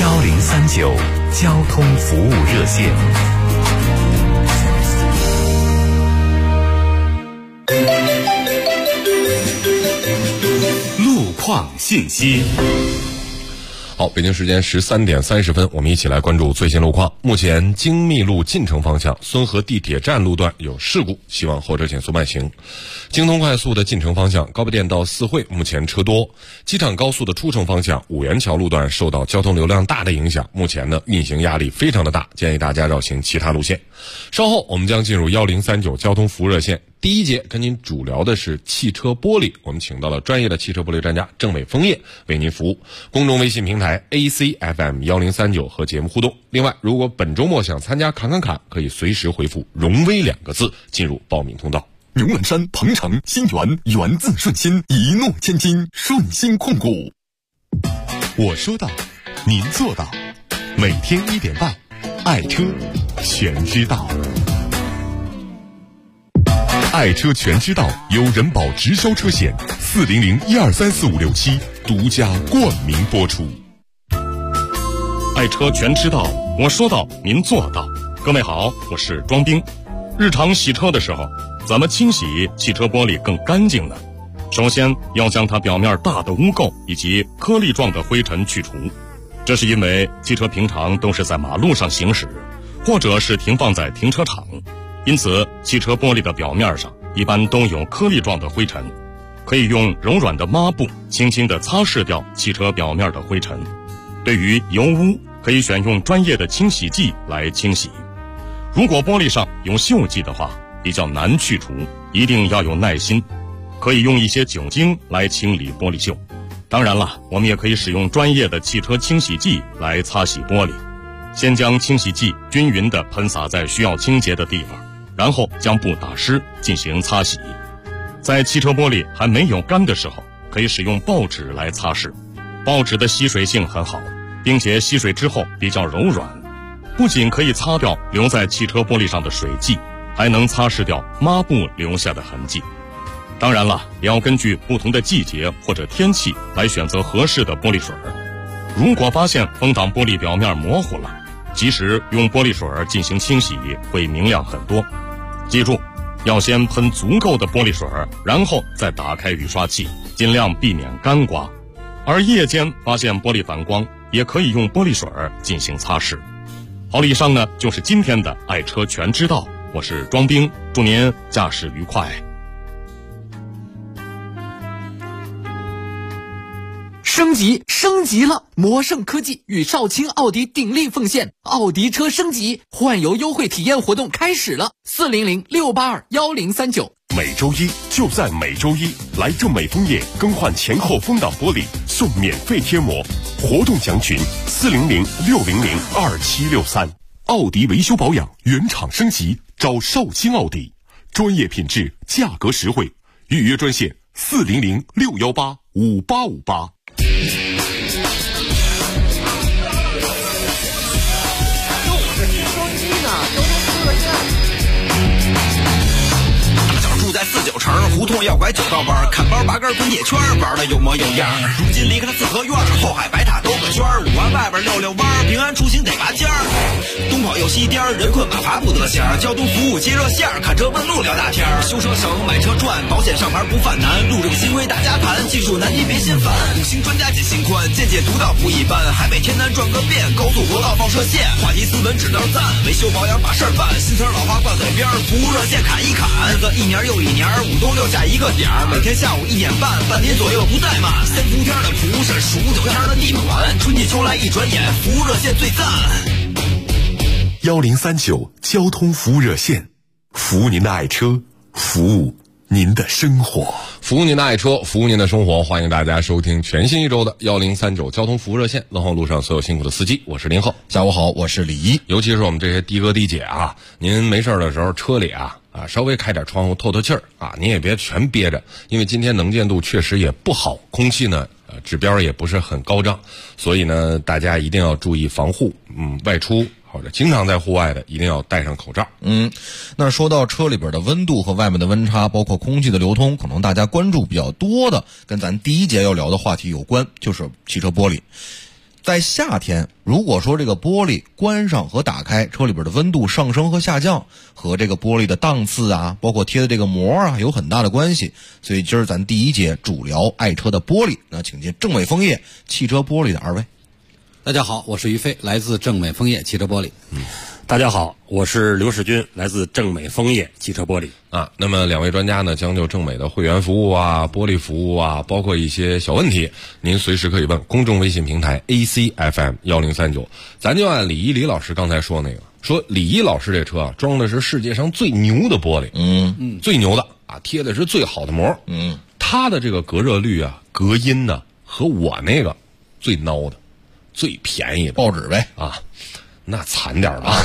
1039交通服务热线。路况信息。 好，北京时间13点30分，我们一起来关注最新路况。目前京密路进城方向孙河地铁站路段有事故，希望后者减速慢行。京通快速的进城方向高碑店到四惠目前车多。机场高速的出城方向五元桥路段受到交通流量大的影响，目前呢运行压力非常的大，建议大家绕行其他路线。稍后我们将进入1039交通服务热线。第一节跟您主聊的是汽车玻璃，我们请到了专业的汽车玻璃专家郑伟枫叶为您服务。公众微信平台 ACFM1039 和节目互动。另外，如果本周末想参加侃，可以随时回复荣威2个字进入报名通道。 牛栏山、鹏程、新源，源自顺心，一诺千金，顺心控股。 我说到，您做到。每天1点半，爱车全知道。爱车全知道由人保直销车险400-1234567独家冠名播出。 爱车全知道，我说到您做到。各位好，我是庄兵。日常洗车的时候，怎么清洗汽车玻璃更干净呢？首先要将它表面大的污垢以及颗粒状的灰尘去除。这是因为汽车平常都是在马路上行驶，或者是停放在停车场，因此汽车玻璃的表面上一般都有颗粒状的灰尘，可以用柔软的抹布轻轻地擦拭掉汽车表面的灰尘。对于油污，可以选用专业的清洗剂来清洗。如果玻璃上有锈迹的话，比较难去除，一定要有耐心。可以用一些酒精来清理玻璃锈。当然了，我们也可以使用专业的汽车清洗剂来擦洗玻璃。先将清洗剂均匀地喷洒在需要清洁的地方，然后将布打湿进行擦洗。在汽车玻璃还没有干的时候，可以使用报纸来擦拭。报纸的吸水性很好，并且吸水之后比较柔软，不仅可以擦掉留在汽车玻璃上的水迹，还能擦拭掉抹布留下的痕迹。当然了，也要根据不同的季节或者天气来选择合适的玻璃水。如果发现风挡玻璃表面模糊了，及时用玻璃水进行清洗会明亮很多。记住，要先喷足够的玻璃水，然后再打开雨刷器，尽量避免干刮。而夜间发现玻璃反光，也可以用玻璃水进行擦拭。好了，以上呢就是今天的爱车全知道，我是庄兵，祝您驾驶愉快。 升级了！魔圣科技与少卿奥迪鼎力奉献，奥迪车升级换油优惠体验活动开始了，400-682-1039。 每周一就在每周一，来郑美枫叶更换前后风挡玻璃送免费贴膜，活动详询400-600-2763。奥迪维修保养原厂升级，找少卿奥迪，专业品质，价格实惠，预约专线400-618-5858。 在49城胡同要拐9道弯，看包拔根滚铁圈，玩的有模有样。如今离开了四合院，后海白塔兜个圈，5环外边溜弯，平安出行得拔尖儿。东跑又西颠，人困马乏不得闲，交通服务接热线，看车问路聊大天。修车省，买车赚，保险上牌不犯难，路这个新规大家盘，技术难题别心烦。5星专家解心宽，见解独到不一般，海北天南转个遍，高速国道放射线，话题斯文指道赞，维修保养把事儿办，新词老话挂嘴边，服务热线砍一砍，日子一年又一年，5都6下一个点儿，每天下午1点半，半年左右不怠慢。3伏天的蒲是数9天的你们玩，春季秋来一转眼，服务热线最赞。 1039交通服务热线，服务您的爱车，服务您的生活， 服务您的爱车，服务您的生活。欢迎大家收听全新一周的1039交通服务热线，问候路上所有辛苦的司机，我是林鹤。 下午好，我是李一。 尤其是我们这些的哥的姐啊，您没事的时候车里稍微开点窗户透透气儿啊，您也别全憋着，因为今天能见度确实也不好，空气呢指标也不是很高涨，所以呢大家一定要注意防护，外出或者经常在户外的一定要戴上口罩。 那说到车里边的温度和外面的温差，包括空气的流通，可能大家关注比较多的跟咱第一节要聊的话题有关，就是汽车玻璃。 在夏天，如果说这个玻璃关上和打开，车里边的温度上升和下降，和这个玻璃的档次啊，包括贴的这个膜啊，有很大的关系。所以今儿咱第一节主聊爱车的玻璃，那请进正美枫叶汽车玻璃的二位。 大家好，我是于飞，来自正美枫叶汽车玻璃。 大家好，我是刘世军，来自正美枫叶汽车玻璃。 那么两位专家呢，将就正美的会员服务啊、玻璃服务啊，包括一些小问题，您随时可以问公众微信平台 ACFM1039。咱就按李一李老师刚才说那个，说李一老师这车啊，装的是世界上最牛的玻璃，最牛的啊，贴的是最好的膜，它的这个隔热率啊、隔音呢，和我那个最孬的、最便宜的报纸呗啊。那惨点吧，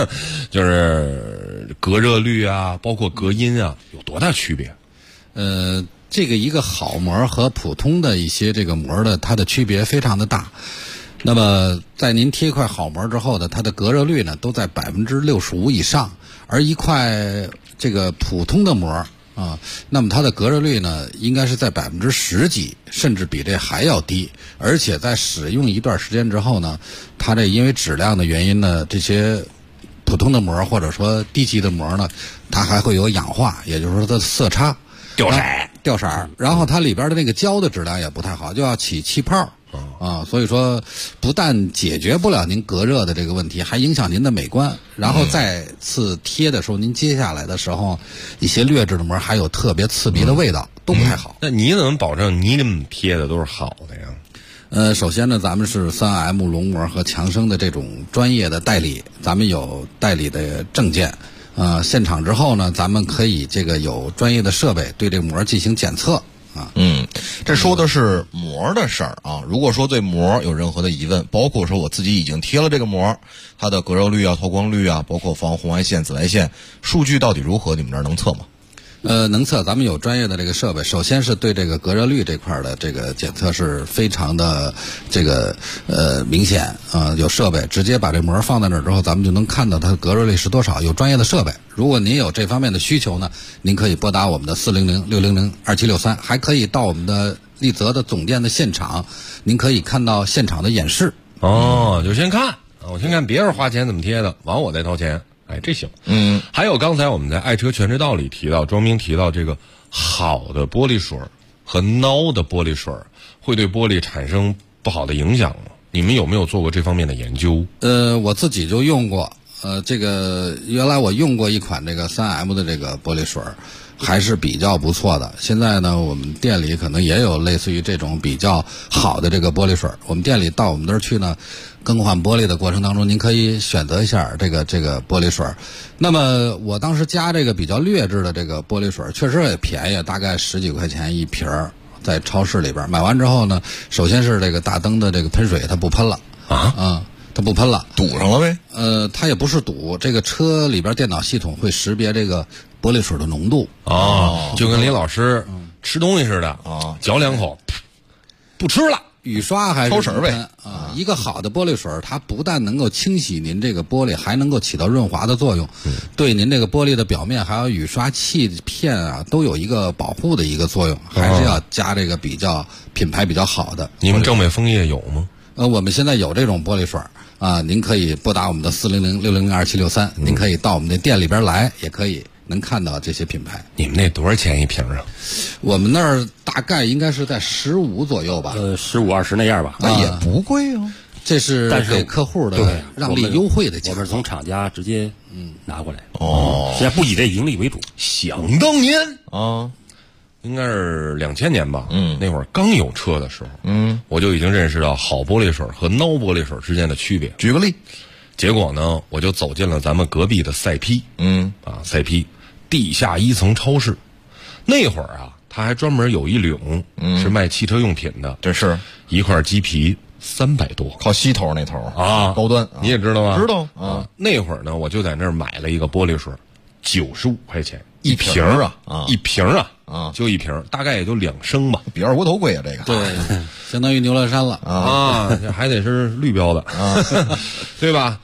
就是隔热率啊，包括隔音啊，有多大区别？ 这个一个好膜和普通的一些这个膜的，它的区别非常的大。那么在您贴一块好膜之后呢，它的隔热率呢都在65%以上，而一块这个普通的膜啊，那么它的隔热率呢，应该是在10%几，甚至比这还要低。而且在使用一段时间之后呢，它这因为质量的原因呢，这些普通的膜或者说低级的膜呢，它还会有氧化，也就是说它的色差、掉色，然后它里边的那个胶的质量也不太好，就要起气泡。所以说不但解决不了您隔热的这个问题，还影响您的美观。然后再次贴的时候，您接下来的时候，一些劣质的膜还有特别刺鼻的味道，都不太好。 那你怎么保证你们贴的都是好的呀？ 首先呢，咱们是3M 龙膜和强生的这种专业的代理，咱们有代理的证件。现场之后呢，咱们可以这个有专业的设备对这个膜进行检测。 这说的是膜的事儿啊。如果说对膜有任何的疑问，包括说我自己已经贴了这个膜，它的隔热率啊、透光率啊，包括防红外线、紫外线数据到底如何，你们这儿能测吗？ 能测，咱们有专业的这个设备。首先是对这个隔热率这块的这个检测是非常的这个明显有设备直接把这膜放在那儿之后，咱们就能看到它的隔热率是多少。有专业的设备，如果您有这方面的需求呢，您可以拨打我们的400-600-2763，还可以到我们的丽泽的总店的现场，您可以看到现场的演示。 就先看，我先看别人花钱怎么贴的，完我再掏钱。这行。还有刚才我们在爱车全知道里提到，庄明提到这个好的玻璃水和孬的玻璃水会对玻璃产生不好的影响吗？你们有没有做过这方面的研究？ 我自己就用过，这个原来我用过一款这个3M 的这个玻璃水，还是比较不错的。现在呢，我们店里可能也有类似于这种比较好的这个玻璃水。我们店里到我们那儿去呢，更换玻璃的过程当中，您可以选择一下这个玻璃水。那么我当时加这个比较劣质的这个玻璃水，确实也便宜，大概10几块钱一瓶儿，在超市里边买完之后呢，首先是这个大灯的这个喷水它不喷了它不喷了， 堵上了呗？ 它也不是堵，这个车里边电脑系统会识别这个玻璃水的浓度。 就跟李老师吃东西似的嚼2口，不吃了。 雨刷还是抽水呗一个好的玻璃水，它不但能够清洗您这个玻璃，还能够起到润滑的作用，对您这个玻璃的表面还有雨刷器片啊，都有一个保护的一个作用，还是要加这个比较品牌比较好的。 你们正美枫叶有吗？ 我们现在有这种玻璃水您可以拨打我们的400-600-2763，您可以到我们的店里边来，也可以能看到这些品牌。 你们那多少钱一瓶啊？ 我们那儿大概应该是在15左右吧 ，15-20那样吧。 那也不贵哦。 这是给客户的让利优惠的价格， 我们是从厂家直接拿过来。现在不以这盈利为主。 想当年应该是2000年吧，那会儿刚有车的时候，我就已经认识到好玻璃水和孬玻璃水之间的区别。 举个例， 结果呢，我就走进了咱们隔壁的赛批，赛批地下1层超市。那会儿他还专门有一领是卖汽车用品的， 这是一块鸡皮300多， 靠西头那头高端， 你也知道吗？ 知道那会儿呢，我就在那儿买了一个玻璃水，95块钱一瓶一瓶就一瓶，大概也就2升吧， 比二锅头贵这个。 对，相当于牛栏山了还得是绿标的对吧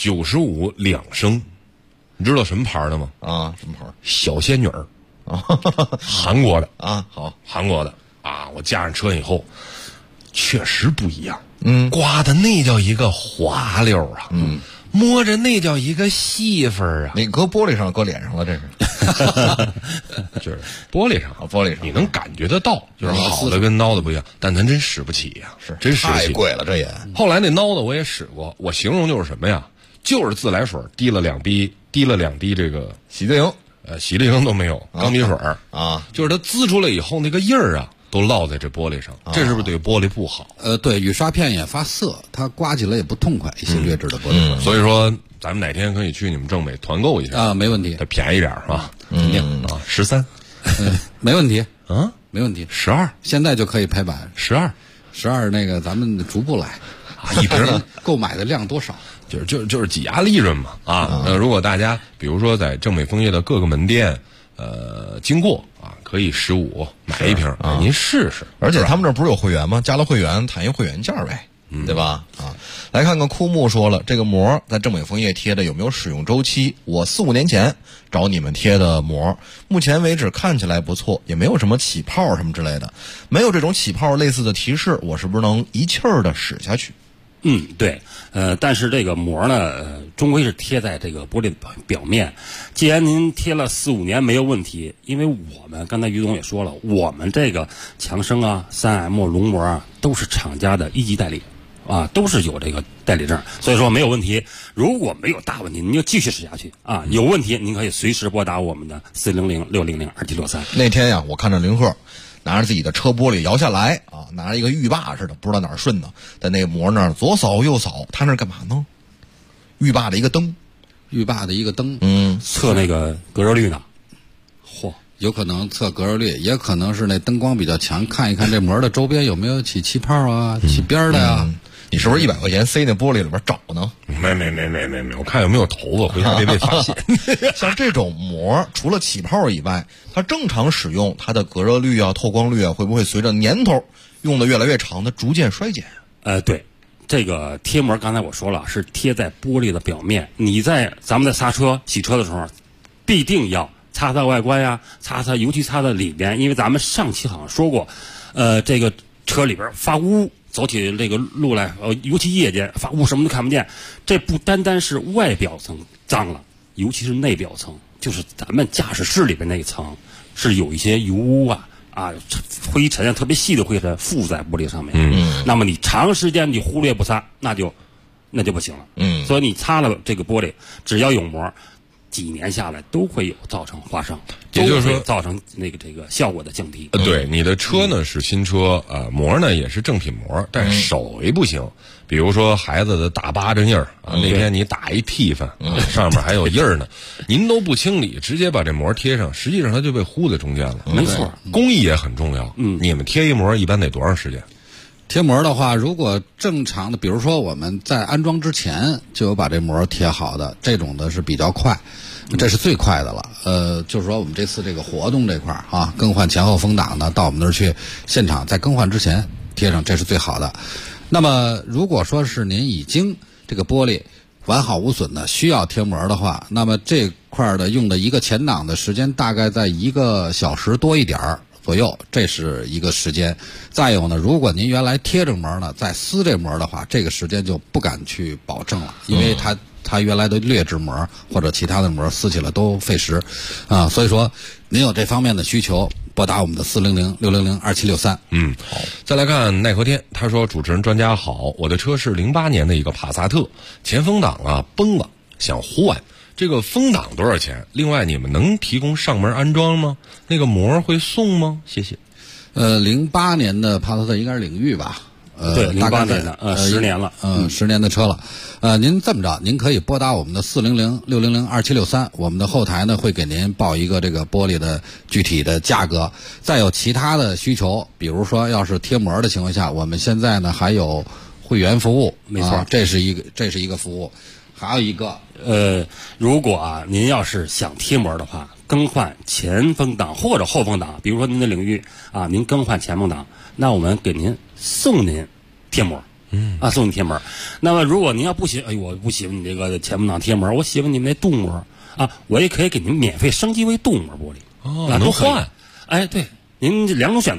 ？95 2升，你知道什么牌的吗？ 什么牌？ 小仙女儿韩国的好， 韩国的我加上车以后，确实不一样。 刮的那叫一个滑溜啊，摸着那叫一个细缝啊。 你搁玻璃上，搁脸上了，这是， 就是玻璃上， 玻璃上你能感觉得到，就是好的跟孬的不一样，但咱真使不起呀， 是真使不起， 太贵了，这也。 后来那孬的我也使过，我形容就是什么呀？就是自来水滴了2滴这个洗涤灵， 洗涤灵都没有，钢笔水啊， 就是它滋出来以后那个印儿啊。都落在这玻璃上，这是不是对玻璃不好？ 对，雨刷片也发涩，它刮起来也不痛快。一些劣质的玻璃， 所以说咱们哪天可以去你们正美团购一下啊，没问题， 它便宜点是吧？肯定啊，13， 没问题啊， 没问题 ，12， 现在就可以拍板，12那个咱们逐步来啊，一瓶购买的量多少？ 就是挤压利润嘛啊！如果大家比如说在正美枫叶的各个门店经过啊，可以15买一瓶啊，您试试。 而且他们这不是有会员吗？加了会员谈一会员价呗，对吧？啊，来看看枯木说了，这个膜在正美枫叶贴的有没有使用周期？我4-5年前找你们贴的膜，目前为止看起来不错，也没有什么起泡什么之类的，没有这种起泡类似的提示，我是不是能一气儿的使下去？ 对，但是这个膜呢，终归是贴在这个玻璃表面。既然您贴了4-5年没有问题，因为我们刚才于总也说了，我们这个强生啊、3M 龙膜啊，都是厂家的1级代理啊，都是有这个代理证，所以说没有问题。如果没有大问题，您就继续使下去啊。有问题您可以随时拨打我们的400-600-2763。 那天呀，我看着林鹤拿着自己的车玻璃摇下来啊，拿着一个浴霸似的，不知道哪儿顺的，在那个膜那儿左扫右扫，他那儿干嘛呢？浴霸的一个灯， 测那个隔热率呢。 有可能测隔热率，也可能是那灯光比较强，看一看这膜的周边有没有起气泡啊、起边的呀。 你是不是100块钱塞那玻璃里边找呢？ 没，我看有没有头发，回家别被发现。 像这种膜，除了起泡以外，它正常使用，它的隔热率啊、透光率啊，会不会随着年头用的越来越长的逐渐衰减？ 对，这个贴膜刚才我说了，是贴在玻璃的表面。你咱们在刹车、洗车的时候，必定要擦擦外观呀，尤其擦在里边，因为咱们上期好像说过，这个车里边发污。走起这个路来，尤其夜间发雾什么都看不见，这不单单是外表层脏了，尤其是内表层，就是咱们驾驶室里边那一层是有一些油污啊、灰尘啊，特别细的灰尘附在玻璃上面。那么你长时间你忽略不擦，那就不行了。所以你擦了这个玻璃，只要有膜，几年下来都会有造成划伤， 也就是说造成这个效果的降低。 对，你的车呢是新车膜呢也是正品膜，但是手为不行。比如说孩子的大巴掌印儿啊，那天你打一屉饭，上面还有印儿呢，您都不清理，直接把这膜贴上，实际上它就被糊在中间了。 没错， 工艺也很重要。你们贴一膜一般得多长时间？ 贴膜的话，如果正常的，比如说我们在安装之前就有把这膜贴好的，这种的是比较快，这是最快的了。就是说我们这次这个活动这块啊，更换前后风挡呢，到我们那儿去现场在更换之前贴上，这是最好的。那么如果说是您已经这个玻璃完好无损的需要贴膜的话，那么这块的用的一个前挡的时间大概在1个小时多一点儿左右，这是一个时间。再有呢，如果您原来贴着膜呢，再撕这膜的话，这个时间就不敢去保证了，因为它原来的劣质膜或者其他的膜撕起来都费时啊。所以说您有这方面的需求，拨打我们的400-600-2763。 好。再来看奈何天，他说：“主持人专家好，我的车是08年的一个帕萨特，前风挡啊崩了，想换。这个风挡多少钱？另外你们能提供上门安装吗？那个膜会送吗？谢谢。 08年的帕萨特应该是领域吧？ 对，08年的，10年了 ，10年的车了。您这么着，您可以拨打我们的400-600-2763，我们的后台呢会给您报一个这个玻璃的具体的价格。再有其他的需求，比如说要是贴膜的情况下，我们现在呢还有会员服务， 没错， 这是一个服务。还有一个， 如果您要是想贴膜的话，更换前风挡或者后风挡，比如说您的领域啊，您更换前风挡，那我们给您送您贴膜，送您贴膜。那么如果您要不喜，我不喜欢你这个前风挡贴膜，我喜欢你们那镀膜啊，我也可以给您免费升级为镀膜玻璃能换。 对，您这2种选择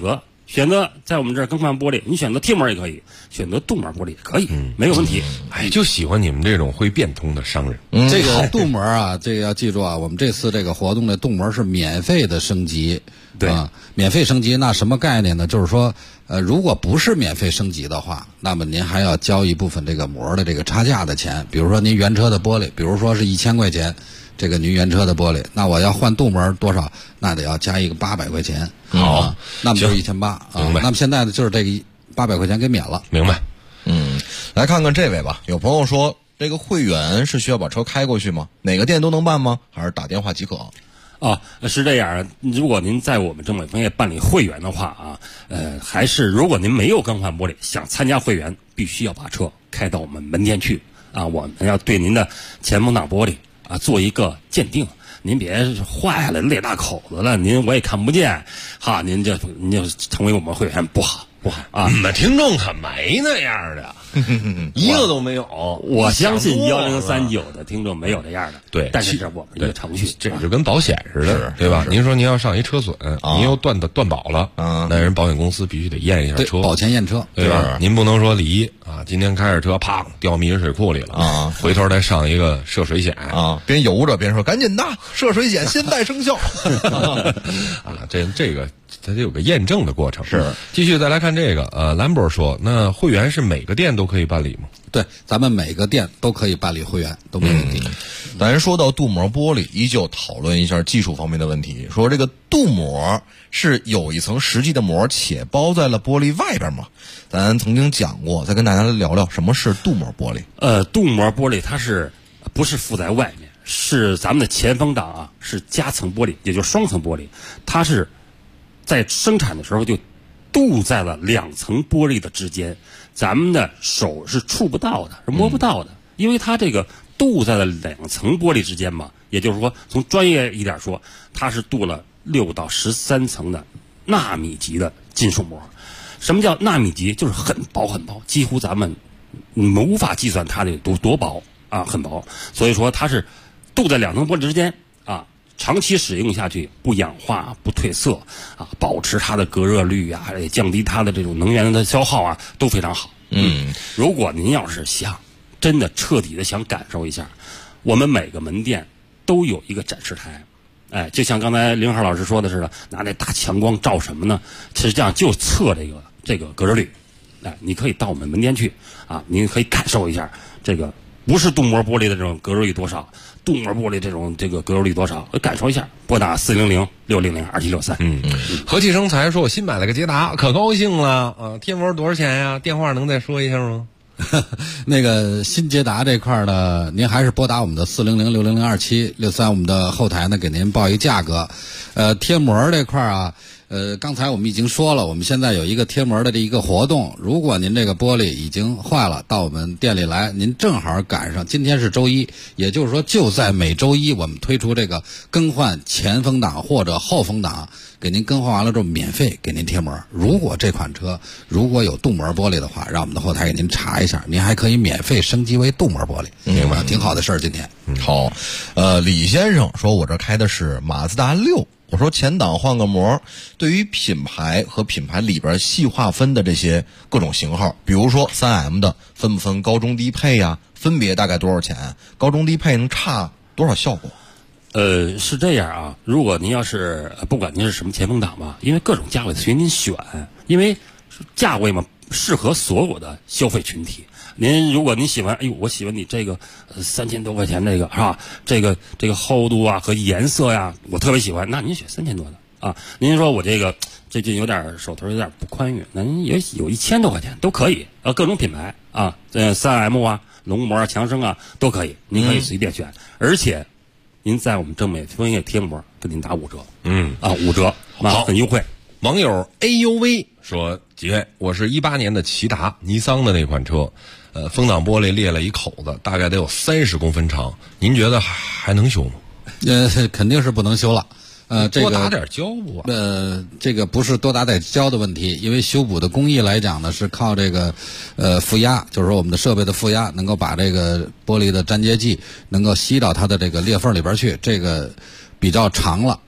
选择在我们这儿更换玻璃，你选择贴膜也可以，选择镀膜玻璃也可以，没有问题。 哎，就喜欢你们这种会变通的商人。 这个镀膜啊，这个要记住啊，我们这次这个活动的镀膜是免费的升级。 对啊，免费升级，那什么概念呢？就是说，如果不是免费升级的话，那么您还要交一部分这个膜的这个差价的钱。比如说您原车的玻璃，比如说是1000块钱，这个您原车的玻璃，那我要换镀膜多少？那得要加一个800块钱。 好， 那么就是1800啊。 明白。 那么现在呢，就是这个800块钱给免了。 明白。 来看看这位吧。有朋友说，这个会员是需要把车开过去吗？哪个店都能办吗？还是打电话即可？ 是这样。如果您在我们正美枫叶办理会员的话啊，还是如果您没有更换玻璃，想参加会员，必须要把车开到我们门店去啊。我们要对您的前风挡玻璃啊做一个鉴定。您别坏了，裂大口子了，我也看不见，哈，您就成为我们会员不好啊。 你们听众可没那样的，一个都没有。 我相信1039的听众没有这样的。 对， 但是这我们一个程序， 这就跟保险似的，对吧？您说您要上一车损，您又断保了，那人保险公司必须得验一下车， 保前验车， 对吧？您不能说李一啊，今天开着车啪掉密云水库里了啊，回头再上一个涉水险啊，边游着边说赶紧的，涉水险现在生效啊，这个它得有个验证的过程。 是， 继续再来看这个，兰博说，那会员是每个店都可以办理吗？ 对，咱们每个店都可以办理会员，都没问题。 咱说到镀膜玻璃，依旧讨论一下技术方面的问题。说这个镀膜是有一层实际的膜，且包在了玻璃外边吗？咱曾经讲过，再跟大家聊聊什么是镀膜玻璃。 镀膜玻璃它是不是附在外面？是咱们的前风挡啊，是夹层玻璃，也就是双层玻璃，它是在生产的时候就镀在了2层玻璃的之间，咱们的手是触不到的，是摸不到的，因为它这个镀在了2层玻璃之间嘛，也就是说，从专业一点说，它是镀了6到13层的纳米级的金属膜。什么叫纳米级？就是很薄很薄，几乎咱们无法计算它的多薄啊，很薄。所以说它是镀在2层玻璃之间啊，长期使用下去不氧化不褪色啊，保持它的隔热率啊，也降低它的这种能源的消耗啊，都非常好。如果您要是想真的彻底的想感受一下，我们每个门店都有一个展示台。哎，就像刚才林浩老师说的似的，拿那大强光照什么呢？实际上就测这个隔热率。哎，你可以到我们门店去啊，您可以感受一下这个不是镀膜玻璃的这种隔热率多少，镀膜玻璃这个隔热率多少，感受一下。拨打400-600-2763。 和气生财说，我新买了个捷达，可高兴了啊！贴膜多少钱呀？电话能再说一下吗？ 那个新捷达这块呢，您还是拨打我们的400-600-2763，我们的后台呢给您报一价格。贴膜这块啊，刚才我们已经说了，我们现在有一个贴膜的这一个活动，如果您这个玻璃已经坏了，到我们店里来，您正好赶上今天是周一，也就是说就在每周一我们推出这个更换前风挡或者后风挡，给您更换完了之后免费给您贴膜。如果这款车如果有镀膜玻璃的话，让我们的后台给您查一下，您还可以免费升级为镀膜玻璃。明白，挺好的事儿。今天好，李先生说，我这开的是马自达6。我说前挡换个膜，对于品牌和品牌里边细划分的这些各种型号，比如说 3M 的分不分高中低配呀？分别大概多少钱？高中低配能差多少效果？ 是这样啊，如果您要是不管您是什么前风挡吧，因为各种价位随您选，因为价位嘛适合所有的消费群体。如果您喜欢，哎呦，我喜欢你这个3000多块钱这个是吧？这个厚度啊和颜色呀，我特别喜欢，那您选3000多的啊。您说我这个最近有点手头有点不宽裕，那您也有1000多块钱都可以，各种品牌啊，3M 啊、龙膜啊、强生啊都可以，您可以随便选，而且您在我们正美枫叶贴膜给您打5折，5折， 好， 很优惠。 网友 AUV 说，几位，我是18年的骐达，尼桑的那款车，风挡玻璃裂了一口子，大概得有30公分长，您觉得还能修吗？ 肯定是不能修了。这个多打点胶不？ 这个不是多打点胶的问题，因为修补的工艺来讲呢，是靠这个负压，就是说我们的设备的负压能够把这个玻璃的粘接剂能够吸到它的这个裂缝里边去，这个比较长了。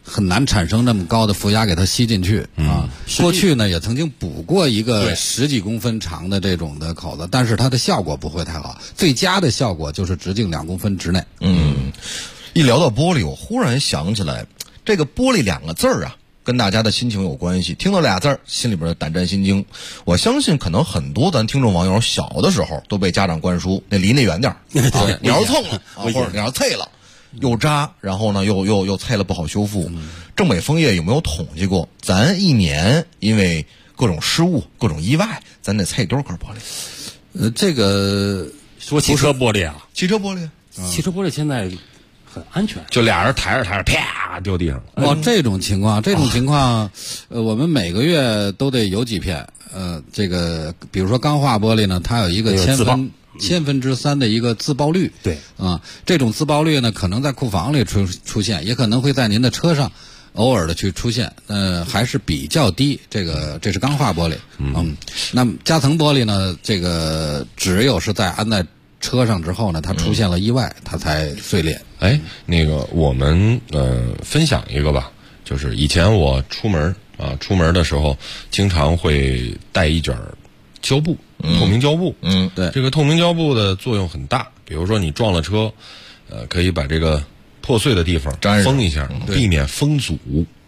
很难产生那么高的负压给它吸进去啊。过去呢也曾经补过一个10几公分长的这种的口子，但是它的效果不会太好，最佳的效果就是直径2公分之内。 一聊到玻璃，我忽然想起来，这个玻璃2个字儿啊，跟大家的心情有关系。听到俩字儿，心里边胆战心惊。我相信可能很多咱听众网友小的时候都被家长灌输，那离那远点儿，你要是蹭了或者你要是脆了，又扎，然后呢又脆了不好修复。正美枫叶有没有统计过，咱一年因为各种失误、各种意外，咱得脆多少块玻璃？ 这个说汽车玻璃啊， 汽车玻璃， 汽车玻璃现在很安全， 就俩人抬着啪掉地上了。 这种情况，我们每个月都得有几片。这个比如说钢化玻璃呢，它有一个千分之3的一个自爆率。 对啊，这种自爆率呢，可能在库房里出现，也可能会在您的车上偶尔的去出现。还是比较低。这是钢化玻璃。那么夹层玻璃呢，这个只有是在安在车上之后呢，它出现了意外，它才碎裂。 那个我们分享一个吧，就是以前我出门的时候，经常会带一卷胶布，透明胶布。 对， 这个透明胶布的作用很大。比如说你撞了车，可以把这个破碎的地方封一下，避免风阻。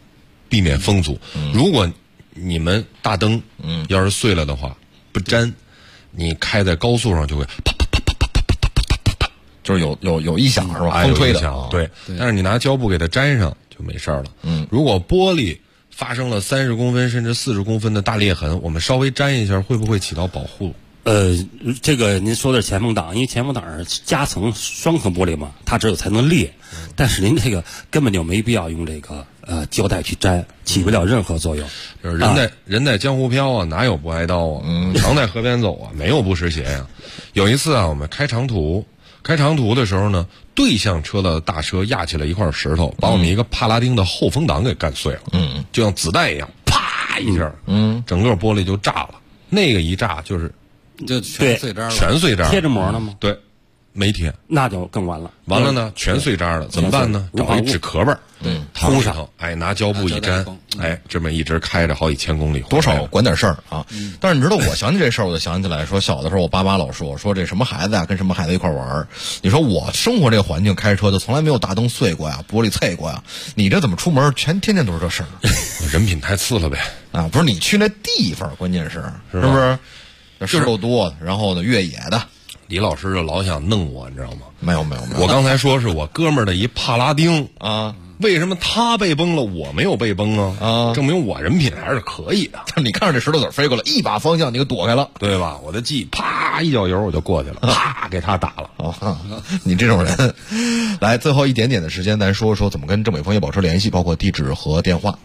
如果你们大灯要是碎了的话，不粘，你开在高速上就会啪啪啪啪啪啪啪啪啪， 就是有异响是吧？风吹的。 对，但是你拿胶布给它粘上就没事了。如果玻璃发生了30公分甚至40公分的大裂痕，我们稍微粘一下，会不会起到保护？ 这个您说的是前风挡，因为前风挡是夹层双层玻璃嘛，它只有才能裂。但是您这个根本就没必要用这个胶带去粘，起不了任何作用。 就是人在江湖飘啊，哪有不挨刀啊？常在河边走啊，没有不湿鞋呀。有一次啊，我们开长途的时候呢，对向车的大车压起了一块石头，把我们一个帕拉丁的后风挡给干碎了。就像子弹一样，啪一下，整个玻璃就炸了。那个一炸就是就全碎渣了， 全碎渣。 贴着膜了吗？ 对，没贴， 那就更完了。 完了呢，全碎渣了，怎么办呢？找一纸壳儿，封上，拿胶布一粘，这么一直开着好几千公里， 多少管点事儿啊！但是你知道，我想起这事儿，我就想起来说，小的时候我爸妈老说这什么孩子啊，跟什么孩子一块玩儿。你说我生活这个环境，开车的从来没有大灯碎过呀，玻璃碎过呀。你这怎么出门天天都是这事儿？ 人品太次了呗！ 不是你去那地方，关键是不是？石头多，然后呢，越野的。 李老师就老想弄我，你知道吗？ 没有。 我刚才说是我哥们儿的一帕拉丁啊，为什么他被崩了，我没有被崩啊？证明我人品还是可以的。 你看着这石头子飞过来，一把方向你给躲开了， 对吧？我的技啪一脚油我就过去了，啪给他打了。 你这种人，来，最后一点点的时间，咱说说怎么跟正美枫叶保持联系，包括地址和电话。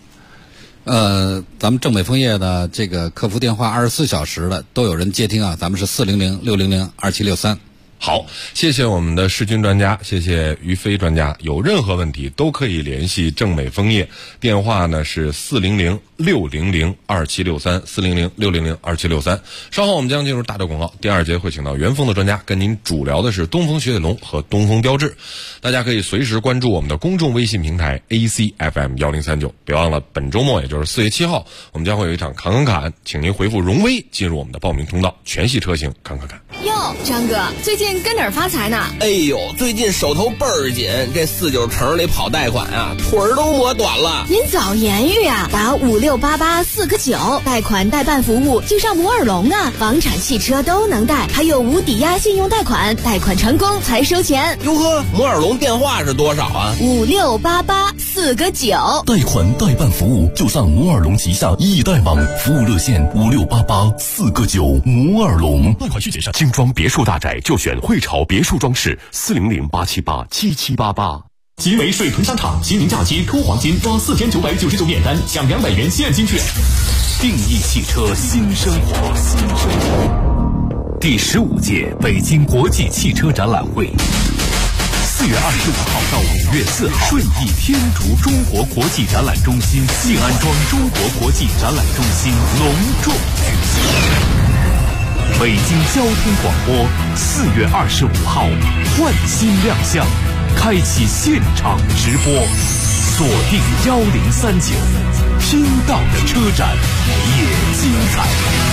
咱们正美枫叶的这个客服电话24小时的都有人接听啊，咱们是400-600-2763。 好，谢谢我们的世军专家，谢谢于飞专家。有任何问题都可以联系正美枫叶，电话呢是400-600-2763，400-600-2763。稍后我们将进入大的广告，第2节会请到元丰的专家跟您主聊的是东风雪铁龙和东风标致。大家可以随时关注我们的公众微信平台 ACFM1039，别忘了本周末也就是4月7号，我们将会有一场侃侃侃，请您回复荣威进入我们的报名通道，全系车型侃侃侃。 哟，张哥，最近跟哪儿发财呢？ 哎呦，最近手头倍儿紧，这49城里跑贷款啊，腿儿都磨短了。 您早言语啊，打5688-4个9，贷款代办服务就上摩尔龙啊，房产汽车都能贷，还有无抵押信用贷款，贷款成功才收钱。 哟呵，摩尔龙电话是多少啊 ？5688-4个9， 贷款代办服务就上摩尔龙旗下易贷网，服务热线5688-4个9，摩尔龙。贷款需谨慎。精装别墅大宅就选汇潮别墅装饰，400-878-7788。集美水豚商场新年假期抽黄金，刷4天999免单，享200元现金券。定义汽车新生活。第15届北京国际汽车展览会，4月25号到5月4号，顺义天竺中国国际展览中心静安庄中国国际展览中心隆重举行。北京交通广播4月25号换新亮相，开启现场直播。 锁定1039，听到的车展也精彩。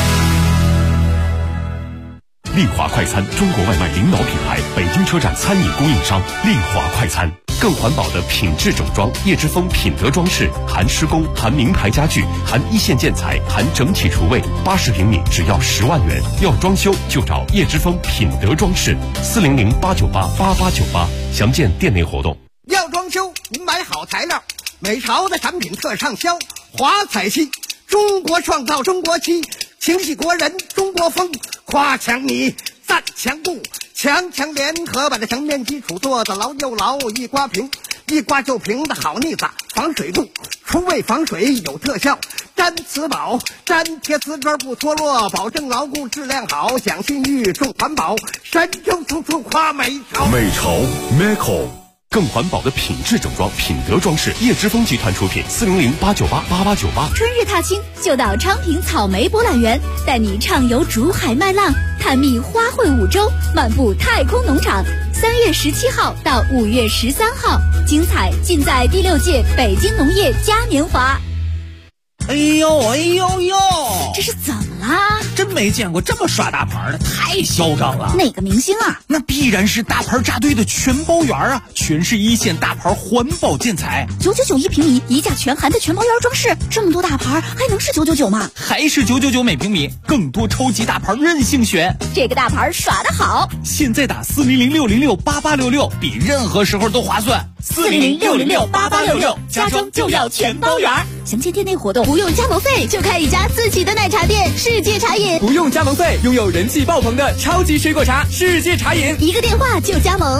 丽华快餐，中国外卖领导品牌，北京车展餐饮供应商。丽华快餐，更环保的品质整装，叶之峰品德装饰，含施工，含名牌家具，含一线建材，含整体厨卫，80平米只要10万元。要装修就找叶之峰品德装饰，400-898-8898，详见店内活动。 要装修，您买好材料，美潮的产品特畅销，华彩漆，中国创造中国漆，情系国人中国风，夸墙米，赞墙布，强联合把这墙面基础做得牢又牢，一刮平，一刮就平的好腻子，防水度，厨卫防水有特效，粘瓷宝，粘贴瓷砖不脱落，保证牢固质量好，讲信誉重环保，神州处处夸美潮。 美潮 Meco， 更环保的品质整装，品德装饰，叶之峰集团出品，400-898-8898。 春日踏青就到昌平草莓博览园，带你畅游竹海麦浪，探秘花卉五洲，漫步太空农场。3月17号到5月13号，精彩尽在第6届北京农业嘉年华。 哎呦哎呦呦， 这是怎么啦？ 真没见过这么耍大牌的，太嚣张了。 哪个明星啊？ 那必然是大牌扎堆的全包园啊，全是一线大牌环保建材 ，999一平米，一价全含的全包园装饰，这么多大牌还能是999吗？ 还是999每平米，更多超级大牌任性选。 这个大牌耍得好， 现在打400-606-8866，比任何时候都划算。 400-606-8866，家装就要全包园。详见店内活动，不用加盟费就开一家自己的奶茶店，世界茶饮。 不用加盟费，拥有人气爆棚的超级水果茶，世界茶饮。 一个电话就加盟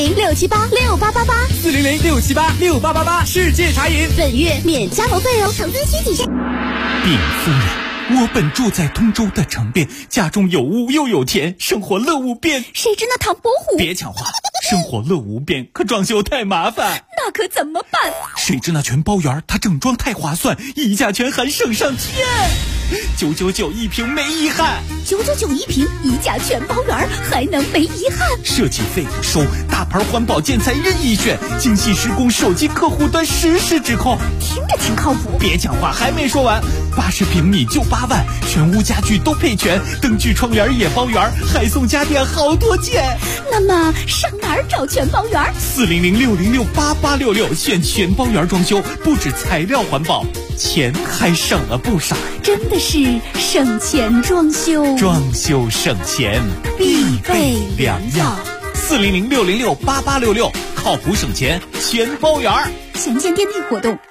，400-678-6888，400-678-6888， 世界茶饮。 本月免加盟费哦，成分需谨慎。 禀夫人，我本住在通州的城边，家中有屋又有田，生活乐无边。 谁知那唐伯虎？ 别抢话，生活乐无边，可装修太麻烦。 那可怎么办？ 谁知那全包园，它整装太划算，一价全含省上天，999一平没遗憾。 999一平，一价全包园，还能没遗憾？ 设计费不收，大牌环保建材任意选，精细施工，手机客户端实时指控， 听着挺靠谱。 别讲话，还没说完，80平米就8万，全屋家具都配全，灯具窗帘也包圆，还送家电好多件。 那么上哪儿找全包园 ？400-606-8866，选全包园装修，不止材料环保，钱还省了不少。 真的是省钱装修， 装修省钱必备良药。 400-606-8866，靠谱省钱全包园。 详见店内活动。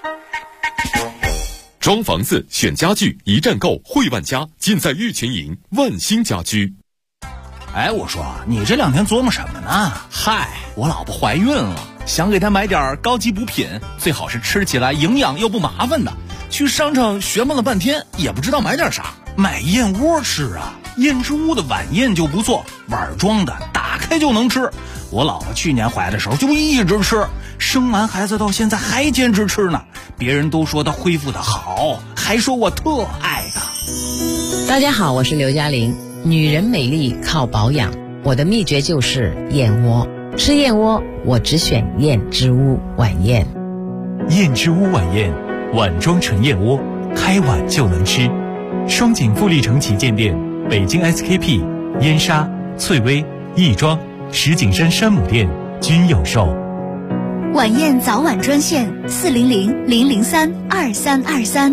装房子选家具，一站购汇万家，尽在玉泉营万兴家居。 哎，我说你这2天琢磨什么呢？嗨，我老婆怀孕了，想给她买点高级补品，最好是吃起来营养又不麻烦的。去商场学摸了半天，也不知道买点啥。买燕窝吃啊，燕之屋的晚宴就不错，碗装的，打开就能吃。我老婆去年怀的时候就一直吃，生完孩子到现在还坚持吃呢。别人都说她恢复的好，还说我特爱她。 大家好，我是刘嘉玲。女人美丽靠保养，我的秘诀就是燕窝。吃燕窝，我只选燕之屋晚宴。 燕之屋晚宴，碗装纯燕窝，开碗就能吃。双井富力城旗舰店、北京 SKP、燕莎、翠微、亦庄、石景山山姆店均有售。 晚宴早晚专线400-003-2323。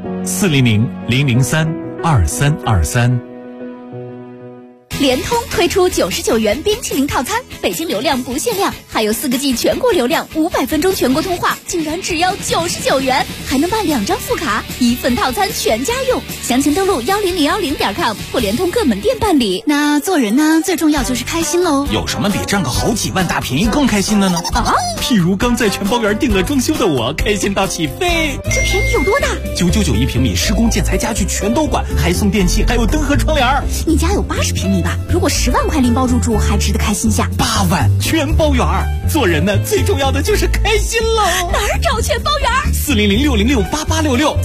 400-003-2323。 联通推出99元冰淇淋套餐，北京流量不限量，还有4个G 全国流量，500分钟全国通话，竟然只要99元，还能办2张副卡，1份套餐全家用。详情登录10010.com或联通各门店办理。那做人呢，最重要就是开心喽。 有什么比占个好几万大便宜更开心的呢？ 啊， 譬如刚在全包园定了装修的我，开心到起飞。 这便宜有多大 ？999一平米，施工建材家具全都管，还送电器，还有灯和窗帘。 你家有80平米吧？如果10万块拎包入住，还值得开心下。 8万全包园，做人呢最重要的就是开心喽。 哪儿找全包园 ？400-606-8866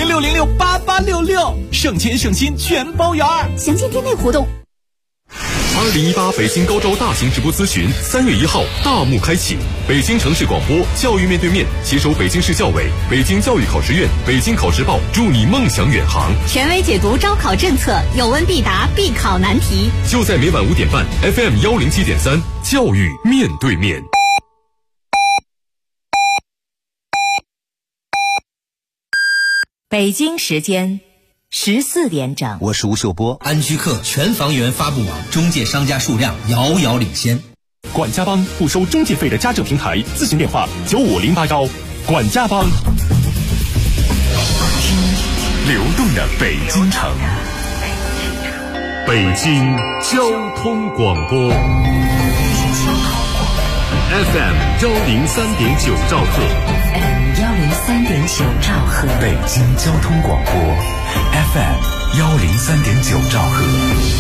400-606-8866，省钱省心全包园。 详见店内活动。 2018北京高招大型直播咨询3月1号大幕开启，北京城市广播教育面对面携手北京市教委、北京教育考试院、北京考试报，助你梦想远航。 权威解读招考政策，有问必答，必考难题。 就在每晚5点半 FM 107.3，教育面对面。 北京时间14点整， 我是吴秀波。 安居客全房源发布网中介商家数量遥遥领先。 管家帮不收中介费的家政平台，咨询电话95081。管家帮。 流动的北京城，北京交通广播 FM 103.9兆赫。103.9兆赫，北京交通广播 FM 103.9兆赫。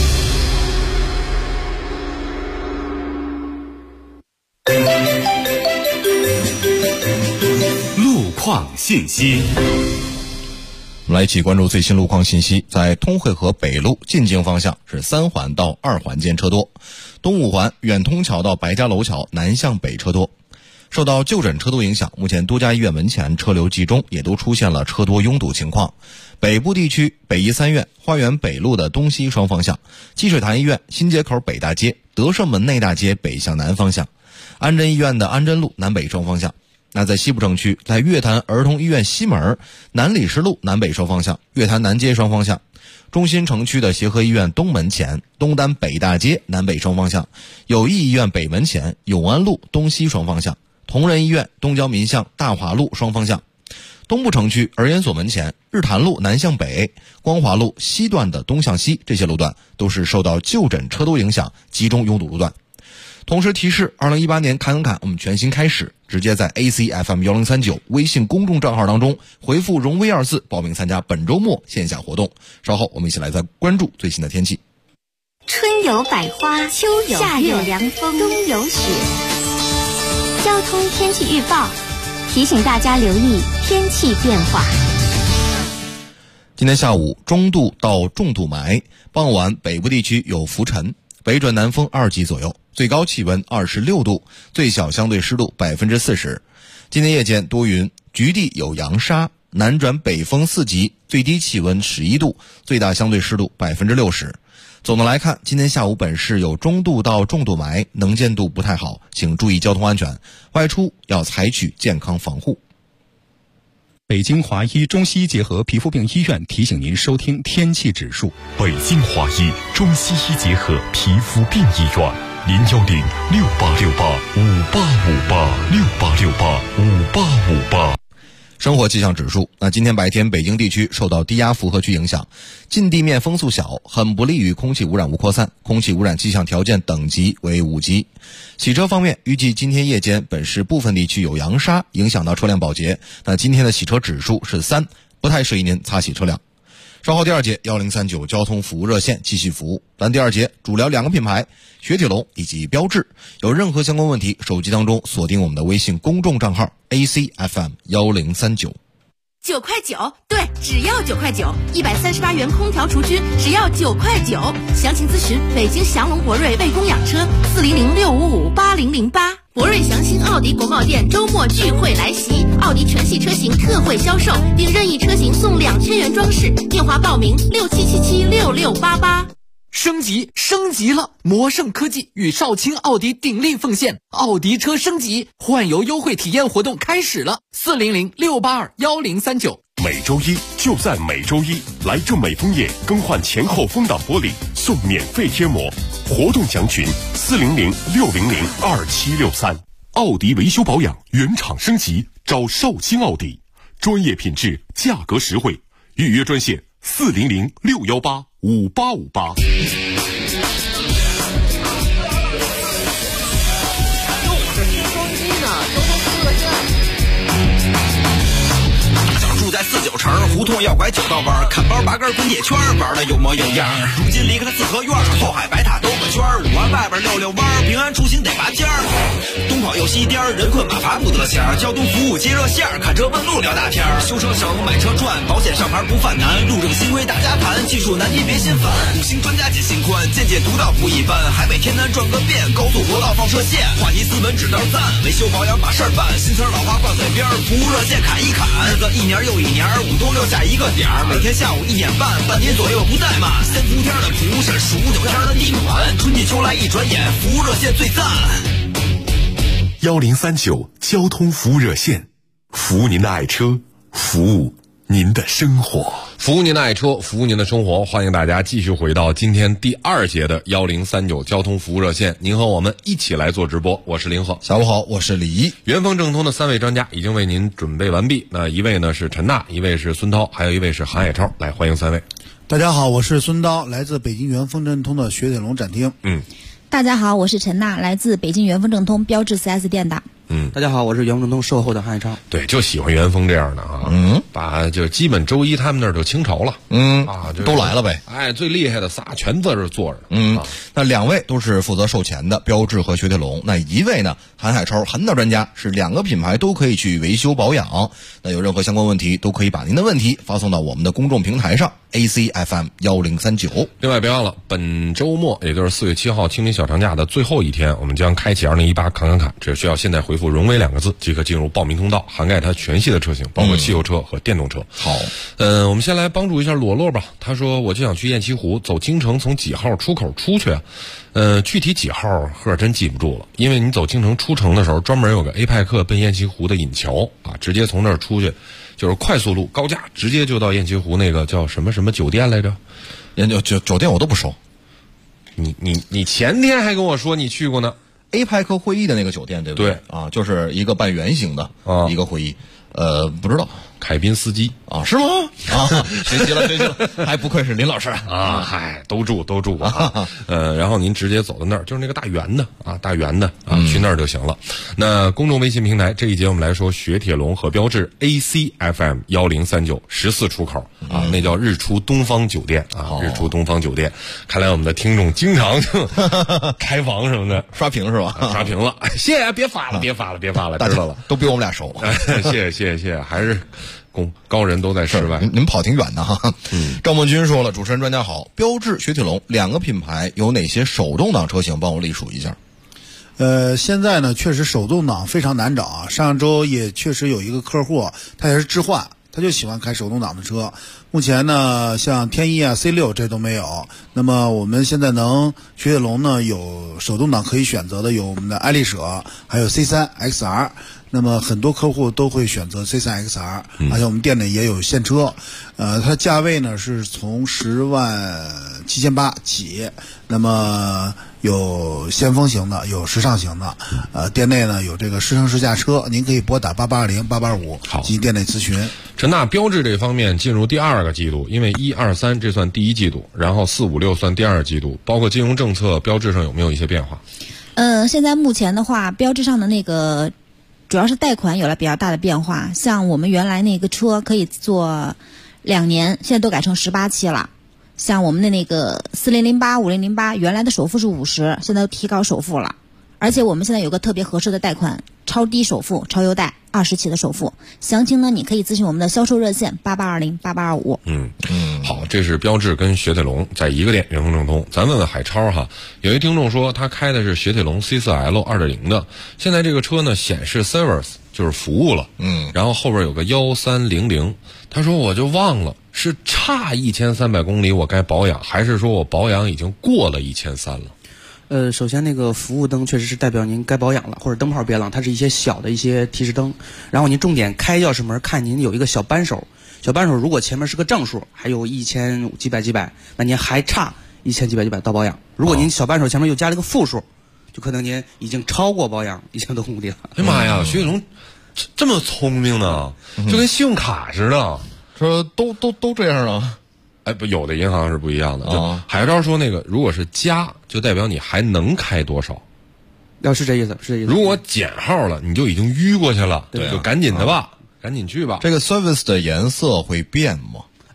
路况信息。 我们来一起关注最新路况信息。在通惠河北路进京方向是3环到2环间车多，东5环远通桥到白家楼桥南向北车多。受到就诊车多影响，目前多家医院门前车流集中，也都出现了车多拥堵情况。北部地区北医三院花园北路的东西双方向，积水潭医院新街口北大街、德胜门内大街北向南方向，安贞医院的安贞路南北双方向。那在西部城区，在月坛儿童医院西门、南礼士路南北双方向、月坛南街双方向，中心城区的协和医院东门前、东单北大街南北双方向，友谊医院北门前、永安路东西双方向，同仁医院东郊民巷大华路双方向。东部城区儿研所门前、日坛路南向北、光华路西段的东向西，这些路段都是受到就诊车多影响集中拥堵路段。同时提示2018年侃侃我们全新开始，直接在 ACFM 1039微信公众账号当中回复荣威2字报名参加本周末线下活动。稍后我们一起来再关注最新的天气。 春有百花，秋有夏有凉风，冬有雪。交通天气预报提醒大家留意天气变化。 今天下午中度到重度霾，傍晚北部地区有浮尘，北转南风2级左右，最高气温26度，最小相对湿度40%。今天夜间多云，局地有扬沙，南转北风4级，最低气温11度，最大相对湿度60%。总的来看，今天下午本市有中度到重度霾，能见度不太好，请注意交通安全，外出要采取健康防护。 北京华医中西医结合皮肤病医院提醒您收听天气指数。 北京华医中西医结合皮肤病医院，0106868586868685858。 生活气象指数，那今天白天北京地区受到低压负荷区影响，近地面风速小，很不利于空气污染物扩散，空气污染气象条件等级为5级。洗车方面，预计今天夜间本市部分地区有扬沙，影响到车辆保洁，那今天的洗车指数是3，不太适宜您擦洗车辆。稍后第2节1039交通服务热线继续服务。咱第2节主聊2个品牌，雪铁龙以及标致。有任何相关问题，手机当中锁定我们的微信公众账号 ACFM 1039。 9块9，对，只要9块9，138元空调除菌，只要9块9。详情咨询北京祥龙博瑞备供养车40065580008。博瑞祥兴奥迪国贸店周末聚会来袭，奥迪全系车型特惠销售，订任意车型送2000元装饰。电话报名67776688。 升级了！魔盛科技与少卿奥迪鼎力奉献，奥迪车升级换油优惠体验活动开始了，40068211039。 每周一就在每周一，来这美枫叶更换前后风挡玻璃送免费贴膜，活动详询40060027763。奥迪维修保养原厂升级，找少卿奥迪，专业品质，价格实惠，预约专线40061858858。 住在49城，胡同要拐9道弯，看包拔根滚铁圈，玩的有模有样。如今离开了四合院，后海白塔兜个圈，5环外边溜溜弯，平安出行得拔尖。东跑跑有西颠，人困马乏不得闲。交通服务接热线，看车问路聊大天。修车省，买车赚，保险上牌不犯难。路政新规大家谈，技术难题别心烦。五星专家解心宽，见解独到不一般。海北天南转个遍，高速国道放射线。话题资本指道赞，维修保养把事儿办。新词老话挂嘴边，服务热线砍一砍。日子一年又一年，5都留下一个点儿。每天下午1点半，半年左右不怠慢。3伏天的蒲是数9天的地暖，春季秋来一转眼，服务热线最赞。 1039交通服务热线，服务您的爱车，服务您的生活， 服务您的爱车，服务您的生活。欢迎大家继续回到今天第2节的1039交通服务热线，您和我们一起来做直播。我是林鹤， 下午好，我是李一。 元丰正通的3位专家已经为您准备完毕。那一位呢是陈娜，一位是孙涛，还有一位是韩海超。来，欢迎3位。 大家好，我是孙涛，来自北京元丰正通的雪铁龙展厅。 大家好，我是陈娜，来自北京元丰正通标致 4S 店的。 大家好，我是元丰正通售后的韩海超。 对，就喜欢元丰这样的啊，把就基本周一他们那儿就清朝了， 都来了呗。 哎，最厉害的仨全在这坐着呢。 那2位都是负责售前的，标致和雪铁龙。那一位呢，韩海超，韩大专家，是2个品牌都可以去维修保养。那有任何相关问题，都可以把您的问题发送到我们的公众平台上 ACFM 1039。 另外别忘了，本周末也就是4月7号清明小长假的最后一天，我们将开启2018侃侃侃，只需要现在回复荣威2个字即可进入报名通道，涵盖它全系的车型，包括汽油车和电动车。 好， 我们先来帮助一下罗罗吧。他说我就想去雁栖湖，走京城从几号出口出去啊？具体几号赫真记不住了，因为你走京城出城的时候，专门有个 A 派克奔雁栖湖的引桥啊，直接从那儿出去，就是快速路高架，直接就到雁栖湖那个叫什么什么酒店来着？ 酒店我都不熟。 你前天还跟我说你去过呢。 A 派克会议的那个酒店对不对？对啊，就是一个半圆形的一个会议。不知道凯宾斯基啊？是吗？啊，学习了，还不愧是林老师啊！嗨，都住啊。然后您直接走到那儿，就是那个大圆的啊，去那儿就行了。那公众微信平台这一节我们来说雪铁龙和标致 ACFM 1039 14出口啊，那叫日出东方酒店啊，日出东方酒店。看来我们的听众经常开房什么的刷屏是吧？ 刷屏了，谢谢，别发了，知道了， 都比我们俩熟。 谢谢，还是高人都在室外。 您跑挺远的哈。赵梦军说了，主持人专家好，标致、雪铁龙2个品牌有哪些手动挡车型？帮我隶属一下。 现在呢，确实手动挡非常难找啊。上周也确实有一个客户，他也是置换，他就喜欢开手动挡的车。目前呢，像天一啊、C6 这都没有。那么我们现在雪铁龙呢有手动挡可以选择的，有我们的爱丽舍，还有 C3 XR。那么很多客户都会选择 C3 XR，而且我们店内也有现车。它价位呢是从10.78万起。那么有先锋型的，有时尚型的。店内呢有这个试乘试驾车，您可以拨打8820-885进行店内咨询。 陈大，标致这方面进入第2个季度，因为1、2、3这算第1季度，然后4、5、6算第2季度，包括金融政策，标致上有没有一些变化？ 现在目前的话，标致上的那个主要是贷款有了比较大的变化，像我们原来那个车可以做2年，现在都改成18期了。像我们的那个4008、5008，原来的首付是50，现在都提高首付了。而且我们现在有个特别合适的贷款，超低首付、超优贷，20期的首付。详情呢，你可以咨询我们的销售热线8820-8825。 好，这是标致跟雪铁龙在一个店，元丰正通。咱问问海超哈，有一听众说他开的是雪铁龙 C4L 2.0的，现在这个车呢显示 Service 就是服务了，然后后边有个1300，他说我就忘了是差1300公里我该保养，还是说我保养已经过了1300了？ 首先那个服务灯确实是代表您该保养了，或者灯泡别亮，它是一些小的一些提示灯。然后您重点开钥匙门，看您有一个小扳手，如果前面是个正数，还有1000几百，那您还差1000几百到保养。如果您小扳手前面又加了个负数，就可能您已经超过保养1000多公里了。 哎妈呀，雪铁龙这么聪明呢，就跟信用卡似的， 说都这样啊。 哎，不，有的银行是不一样的。海超说那个如果是加，就代表你还能开多少？ 是这意思。 如果减号了，你就已经淤过去了，就赶紧的吧，赶紧去吧。 这个 service 的颜色会变吗？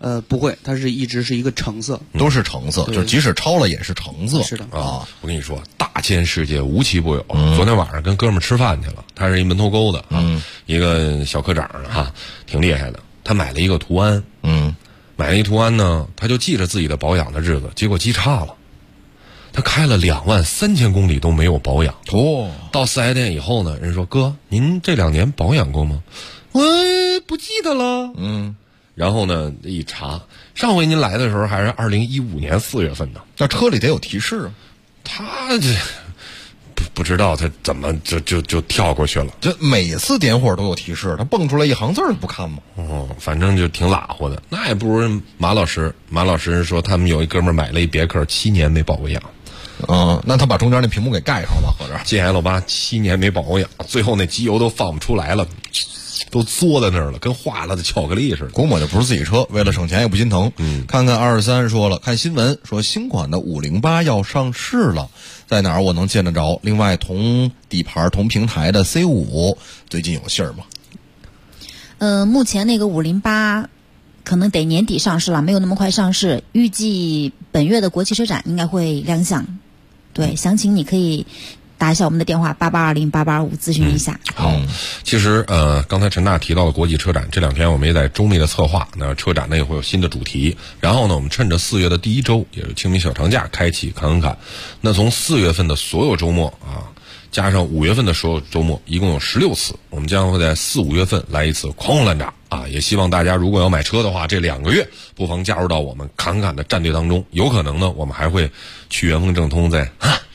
不会，它是一直是一个橙色， 都是橙色，就是即使超了也是橙色。 是的啊，我跟你说，大千世界无奇不有。昨天晚上跟哥们儿吃饭去了，他是一门头沟的一个小科长哈，挺厉害的。他买了一个途安，买了一途安呢，他就记着自己的保养的日子，结果记差了。他开了23000公里都没有保养。到4S店以后呢，人说哥，您这2年保养过吗？我不记得了。然后呢，一查，上回您来的时候还是2015年4月份呢。 那车里得有提示啊。 他这不知道他怎么就跳过去了。 这每次点火都有提示，他蹦出来一行字不看吗？ 反正就挺拉乎的。那也不如马老师说他们有一哥们儿买了一别克7年没保过养。 那他把中间那屏幕给盖上了，合着 GL8 7年没保过养，最后那机油都放不出来了，都嘬在那儿了，跟化了的巧克力似的。 估摸就不是自己车，为了省钱也不心疼。看看223说了，看新闻说新款的508要上市了，在哪儿我能见得着？另外同底盘同平台的 C5 最近有信儿吗？ 目前那个508可能得年底上市了，没有那么快上市，预计本月的国际车展应该会亮相。对，详情你可以打一下我们的电话88208825咨询一下。 好，其实刚才陈大提到了国际车展，这2天我们也在周密的策划，那车展呢也会有新的主题。然后呢，我们趁着4月的第1周，也是清明小长假开启侃。那从4月份的所有周末啊，加上5月份的所有周末，一共有16次，我们将会在4、5月份来一次狂轰滥炸啊！也希望大家如果要买车的话，这2个月不妨加入到我们侃的战队当中。有可能呢，我们还会去元丰正通来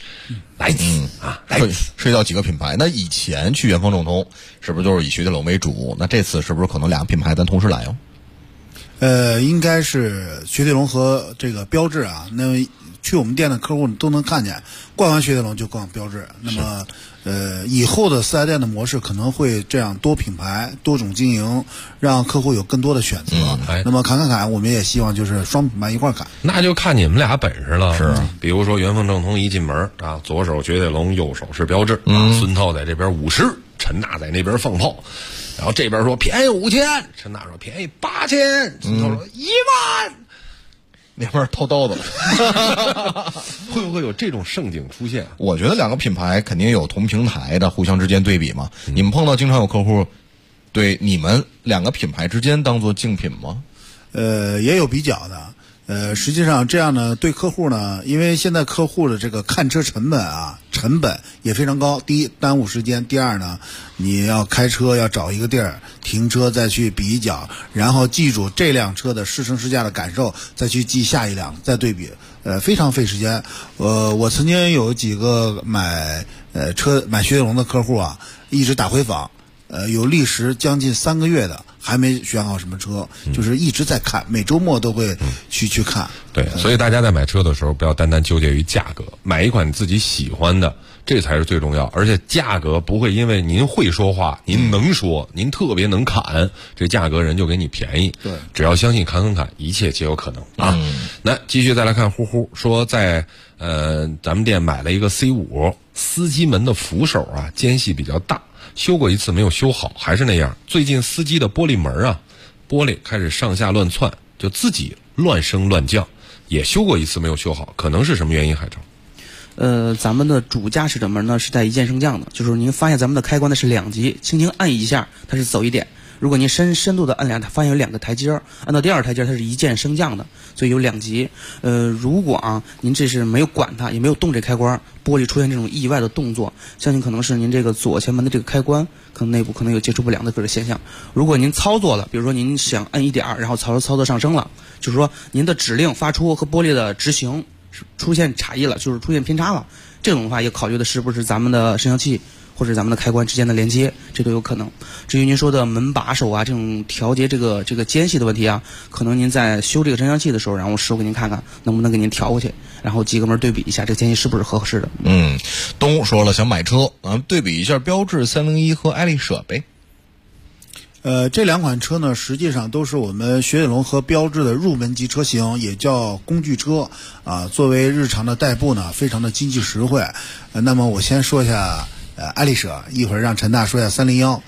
涉及到几个品牌。那以前去元丰正通是不是就是以雪铁龙为主？那这次是不是可能2个品牌咱同时来应该是雪铁龙和这个标致啊。那去我们店的客户都能看见，逛完雪铁龙就逛标致。那么以后的4S店的模式可能会这样，多品牌多种经营，让客户有更多的选择。那么侃我们也希望就是双品牌一块侃。 那就看你们俩本事了。是，比如说元丰正通一进门啊，左手雪铁龙，右手是标致。孙涛在这边50，陈大在那边放炮。然后这边说便宜5000，陈大说便宜8000，孙涛说10000。 那边掏刀子会不会有这种盛景出现？ 我觉得2个品牌肯定有同平台的，互相之间对比嘛。你们碰到经常有客户对你们2个品牌之间当做竞品吗？ 也有比较的。实际上这样呢，对客户呢，因为现在客户的这个看车成本也非常高。第一，耽误时间；第二呢，你要开车要找一个地儿停车，再去比较，然后记住这辆车的试乘试驾的感受，再去记下一辆，再对比，非常费时间。我曾经有几个买雪铁龙的客户啊，一直打回访，有历时将近3个月的。还没选好什么车，就是一直在看，每周末都会去看。 对，所以大家在买车的时候，不要单单纠结于价格，买一款你自己喜欢的，这才是最重要。而且价格不会因为您会说话，您能说，您特别能侃，这价格人就给你便宜。 对， 只要相信侃，一切皆有可能啊。那继续再来看呼呼说，在咱们店买了一个 C5，司机门的扶手啊间隙比较大。修过一次没有修好，还是那样。最近司机的玻璃门啊，玻璃开始上下乱窜，就自己乱升乱降，也修过一次没有修好，可能是什么原因？海城？ 咱们的主驾驶的门呢是带一键升降的，就是您发现咱们的开关呢是2级，轻轻按一下它是走1点。如果您深度的按2，它发现有2个台阶，按到第2个台阶它是一键升降的，所以有2级。如果您这是没有管它，也没有动这开关，玻璃出现这种意外的动作，相信可能是您这个左前门的这个开关可能内部可能有接触不良的各种现象。如果您操作了，比如说您想按1点，然后操作上升了，就是说您的指令发出和玻璃的执行出现差异了，就是出现偏差了，这种的话也考虑的是不是咱们的升降器或者咱们的开关之间的连接，这都有可能。至于您说的门把手啊，这种调节这个间隙的问题啊，可能您在修这个升降器的时候，然后师傅给您看看能不能给您调过去，然后几个门对比一下，这个间隙是不是合适的。 东说了想买车，对比一下标致301和爱丽舍呗。 这2款车呢，实际上都是我们雪铁龙和标致的入门级车型，也叫工具车啊。作为日常的代步呢，非常的经济实惠。那么我先说一下爱丽舍，一会儿让陈大说一下301。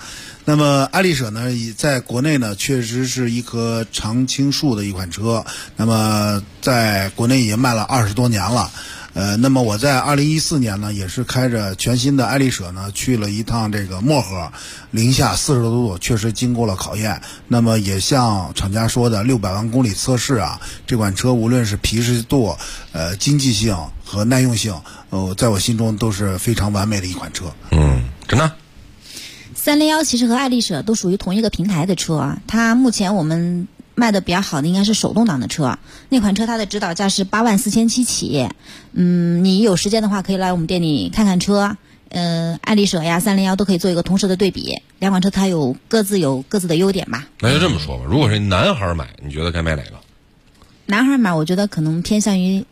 那么爱丽舍呢，在国内呢确实是一棵常青树的一款车，那么在国内也卖了20多年了。那么我在2014年呢，也是开着全新的爱丽舍呢，去了一趟这个漠河，零下40多度，确实经过了考验。那么也像厂家说的，600万公里测试啊，这款车无论是皮实度、经济性和耐用性，在我心中都是非常完美的一款车。 真的。 301其实和爱丽舍都属于同一个平台的车啊，它目前我们卖的比较好的应该是手动挡的车，那款车它的指导价是84700起。你有时间的话可以来我们店里看看车，爱丽舍呀301都可以做一个同时的对比，两款车它有各自的优点吧。 那就这么说吧，如果是男孩买，你觉得该买哪个？ 男孩买我觉得可能偏向于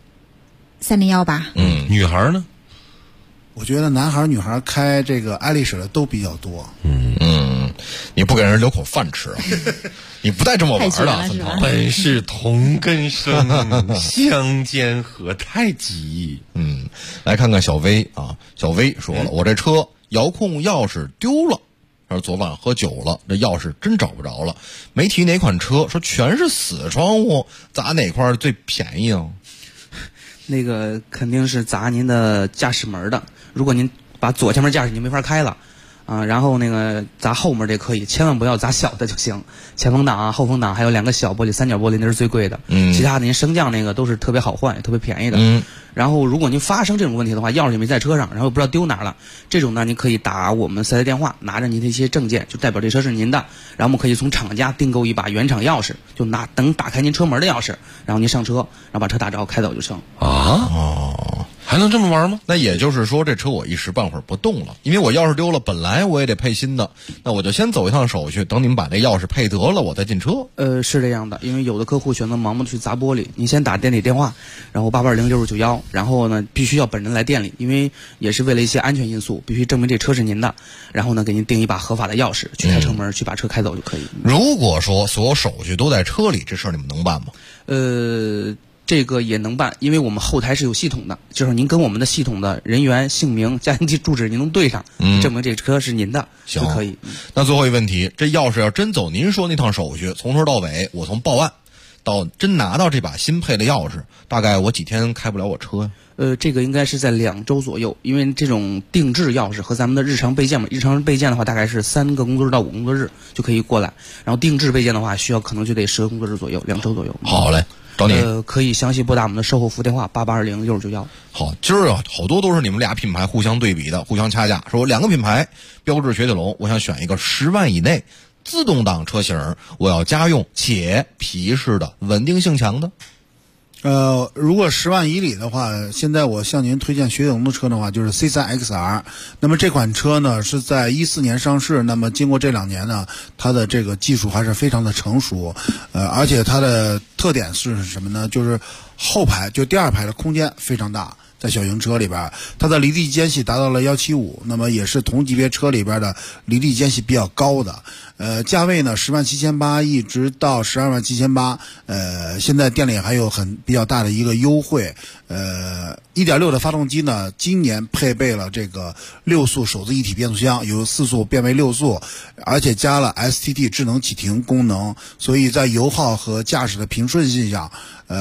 301吧。 女孩呢？ 我觉得男孩女孩开这个爱丽舍的都比较多。 你不给人留口饭吃啊？你不带这么玩的， 本是同根生，相煎何太急。 来看看小薇啊，小薇说了，我这车遥控钥匙丢了，说昨晚喝酒了，这钥匙真找不着了。没提哪款车，说全是死窗户，砸哪块最便宜啊？ 那个肯定是砸您的驾驶门的。如果您把左前门驾驶您没法开了然后那个砸后门这可以，千万不要砸小的就行。前风挡啊、后风挡还有2个小玻璃、三角玻璃那是最贵的。其他的您升降那个都是特别好换、特别便宜的。然后如果您发生这种问题的话，钥匙也没在车上，然后不知道丢哪了，这种呢您可以打我们4S电话，拿着您的一些证件，就代表这车是您的，然后我们可以从厂家订购一把原厂钥匙，就等打开您车门的钥匙，然后您上车，然后把车打着开走就成。 还能这么玩吗？ 那也就是说这车我一时半会儿不动了，因为我钥匙丢了，本来我也得配新的，那我就先走一趟手续，等你们把那钥匙配得了我再进车。 是这样的，因为有的客户选择盲目的去砸玻璃，您先打店里电话，然后820-6591，然后呢必须要本人来店里，因为也是为了一些安全因素，必须证明这车是您的，然后呢给您订一把合法的钥匙，去开车门，去把车开走就可以。 如果说所有手续都在车里，这事儿你们能办吗？ 这个也能办，因为我们后台是有系统的，就是您跟我们的系统的人员、姓名、家庭住址您能对上，证明这车是您的，就可以。 那最后一个问题，这钥匙要真走您说那趟手续，从头到尾，我从报案到真拿到这把新配的钥匙，大概我几天开不了我车呀？ 这个应该是在2周左右，因为这种定制钥匙和咱们的日常备件嘛，日常备件的话大概是3个工作日到5个工作日就可以过来，然后定制备件的话需要可能就得10个工作日左右，2周左右。 好嘞。找你可以详细拨打我们的售后服务电话8820-6591。 好，今儿啊，好多都是你们俩品牌互相对比的，互相掐架。说2个品牌，标致、雪铁龙，我想选一个10万以内自动挡车型，我要家用且皮实的、稳定性强的。 如果10万以里的话，现在我向您推荐雪铁龙的车的话，就是 C3XR。那么这款车呢是在14年上市，那么经过这2年呢，它的这个技术还是非常的成熟，而且它的特点是什么呢？就是后排就第2排的空间非常大。在小型车里边，它的离地间隙达到了175，那么也是同级别车里边的离地间隙比较高的。价位呢107800一直到127800，现在店里还有比较大的一个优惠。1.6的发动机呢，今年配备了这个6速手自一体变速箱，由4速变为6速，而且加了 STT 智能启停功能，所以在油耗和驾驶的平顺性上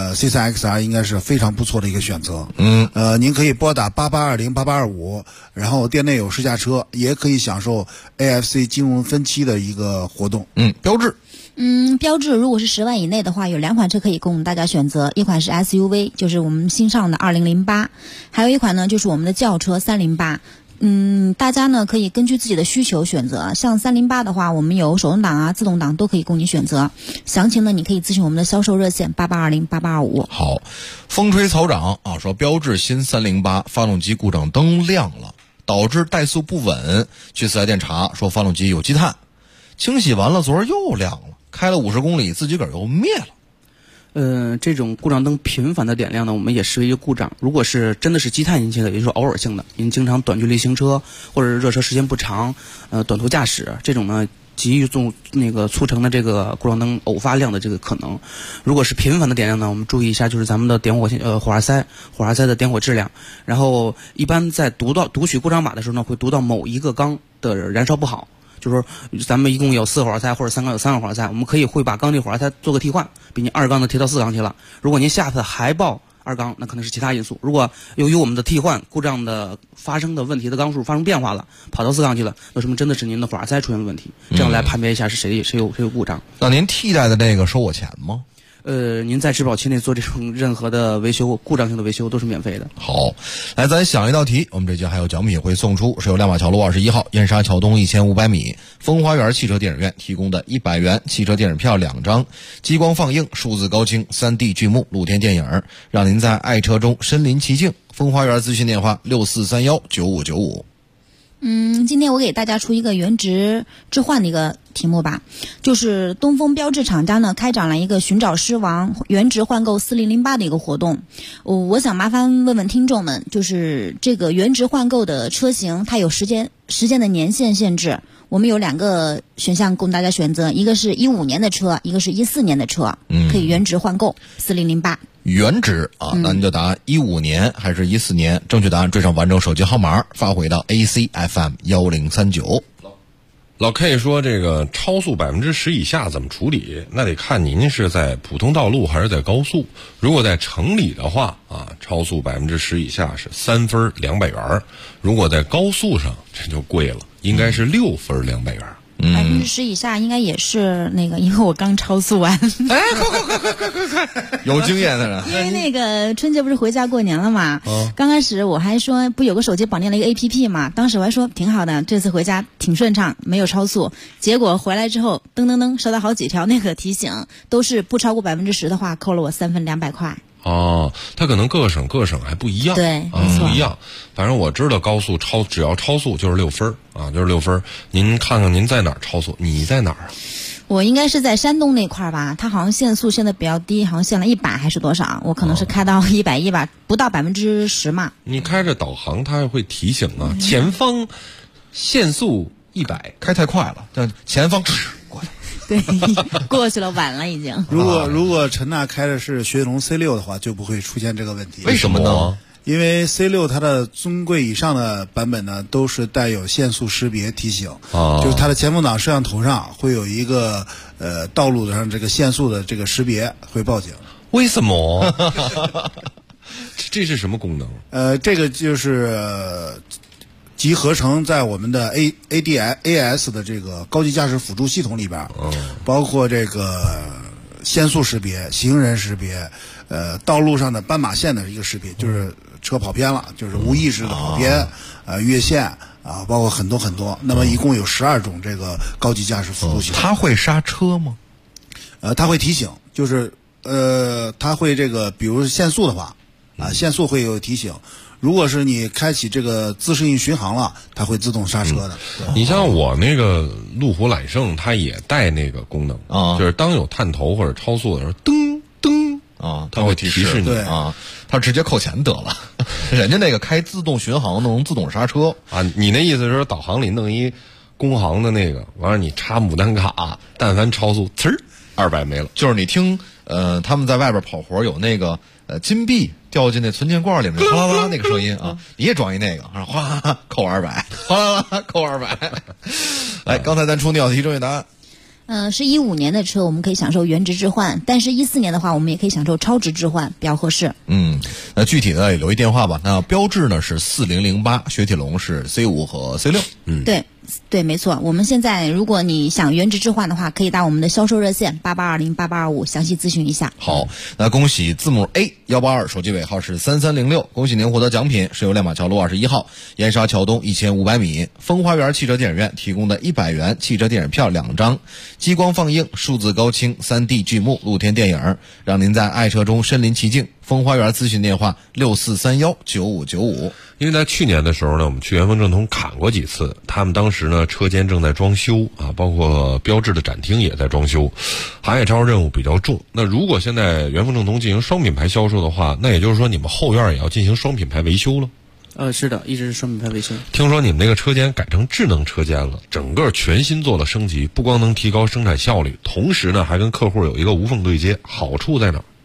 ，C3XR 应该是非常不错的一个选择。您可以拨打8820-8825，然后店内有试驾车，也可以享受 AFC 金融分期的一个活动。 标致。 标致如果是10万以内的话，有2款车可以供大家选择，一款是 SUV， 就是我们新上的2008，还有一款呢就是我们的轿车308。大家呢可以根据自己的需求选择，像308的话，我们有手动挡啊、自动挡都可以供你选择。详情呢，你可以咨询我们的销售热线8820-8825。 好，风吹草长啊，说标致新308发动机故障灯亮了，导致怠速不稳，去4S店查说发动机有积碳，清洗完了昨儿又亮了，开了50公里自己个儿又灭了。 这种故障灯频繁的点亮呢，我们也视为一个故障。如果是真的是积碳引起的，也就是偶尔性的，您经常短距离行车或者热车时间不长，短途驾驶这种呢，极易促成的这个故障灯偶发亮的这个可能。如果是频繁的点亮呢，我们注意一下，就是咱们的点火火花塞的点火质量。然后一般在读取故障码的时候呢，会读到某一个缸的燃烧不好。 就是说咱们一共有4个火花塞或者3缸有3个火花塞，我们可以会把缸内火花塞做个替换，比你2缸的提到4缸去了。如果您下次还报2缸，那可能是其他因素。如果由于我们的替换故障的发生的问题的缸数发生变化了，跑到4缸去了，那说明真的是您的火花塞出现了问题。这样来判别一下是谁有故障。 那您替代的那个收我钱吗？ 您在质保期内做这种任何的维修，故障性的维修都是免费的。 好，来咱想一道题，我们这节还有奖品会送出，是由亮马桥路21号燕莎桥东1500米风花园汽车电影院提供的100元汽车电影票2张，激光放映、数字高清、3D 剧目露天电影，让您在爱车中身临其境。风花园咨询电话64319595。 今天我给大家出一个原值置换的一个题目吧，就是东风标致厂家呢开展了一个寻找狮王原值换购4008的一个活动。我想麻烦问问听众们，就是这个原值换购的车型它有时间的年限限制，我们有2个选项供大家选择，一个是15年的车，一个是14年的车，可以原值换购4008。 原值啊，那您就答15年还是14年，正确答案缀上完整手机号码发回到 ACFM 1039。 老 K 说这个超速10%以下怎么处理？那得看您是在普通道路还是在高速。如果在城里的话啊，超速10%以下是3分200元，如果在高速上这就贵了，应该是6分200元。 10%以下应该也是那个，因为我刚超速完。 哎，快！有经验的人。 因为那个春节不是回家过年了嘛，刚开始我还说不有个手机绑定了一个 APP 嘛，当时我还说挺好的，这次回家挺顺畅，没有超速。结果回来之后，噔噔噔收到好几条那个提醒，都是不超过10%的话，扣了我3分200块。 哦，它可能各省还不一样， 对，没错， 不一样。反正我知道高速只要超速就是6分啊，就是6分。您看看您在哪儿超速？你在哪儿啊？ 我应该是在山东那块儿吧，它好像限速限的比较低，好像限了100还是多少？我可能是开到110吧，不到10%嘛。 你开着导航，它会提醒啊，前方限速100， 开太快了，这前方过来。 对，过去了，晚了已经。 如果陈娜开的是雪铁龙 C6 的话，就不会出现这个问题。 为什么呢？ 因为 C6 它的尊贵以上的版本呢，都是带有限速识别提醒，就是它的前风挡摄像头上会有一个道路上这个限速的这个识别会报警。 为什么？这是什么功能？ 这个就是集合成在我们的 ADAS 的这个高级驾驶辅助系统里边，包括这个限速识别、行人识别，道路上的斑马线的一个识别，就是车跑偏了，就是无意识的跑偏，越线啊，包括很多。那么一共有12种这个高级驾驶辅助系统。 它会刹车吗？ 它会提醒，就是它会这个，比如限速的话，限速会有提醒。如果是你开启这个自适应巡航了，它会自动刹车的。 你像我那个路虎揽胜，它也带那个功能啊，就是当有探头或者超速的时候，噔噔啊， 它会提示你啊，它直接扣钱得了。人家那个开自动巡航能自动刹车啊，你那意思是导航里弄一工行的那个，完了你插牡丹卡，但凡超速，呲儿200没了。 就是你听他们在外边跑活有那个金币掉进那存钱罐里面，哗啦啦那个声音啊，你也装一那个，哗啦啦扣200，哗啦啦扣200。来，刚才咱出那道题正确答案。 是15年的车，我们可以享受原值置换，但是14年的话，我们也可以享受超值置换，比较合适。 那具体的留一电话吧。那标致呢是4008，雪铁龙是 C5 和 C6。 对，没错。我们现在如果你想原值置换的话，可以打我们的销售热线88208825详细咨询一下。 好，那恭喜字母 A182，手机尾号是3306，恭喜您获得奖品，是由亮马桥路21号燕莎桥东1500米风花园汽车电影院提供的100元汽车电影票2张，激光放映、数字高清、3D 剧目露天电影，让您在爱车中身临其境。风花园咨询电话64319595。 因为在去年的时候呢，我们去元丰正通侃过几次，他们当时呢车间正在装修啊，包括标致的展厅也在装修，行业招任务比较重。那如果现在元丰正通进行双品牌销售的话，那也就是说你们后院也要进行双品牌维修了。 是的，一直是双品牌维修。 听说你们那个车间改成智能车间了，整个全新做了升级，不光能提高生产效率，同时呢还跟客户有一个无缝对接，好处在哪儿？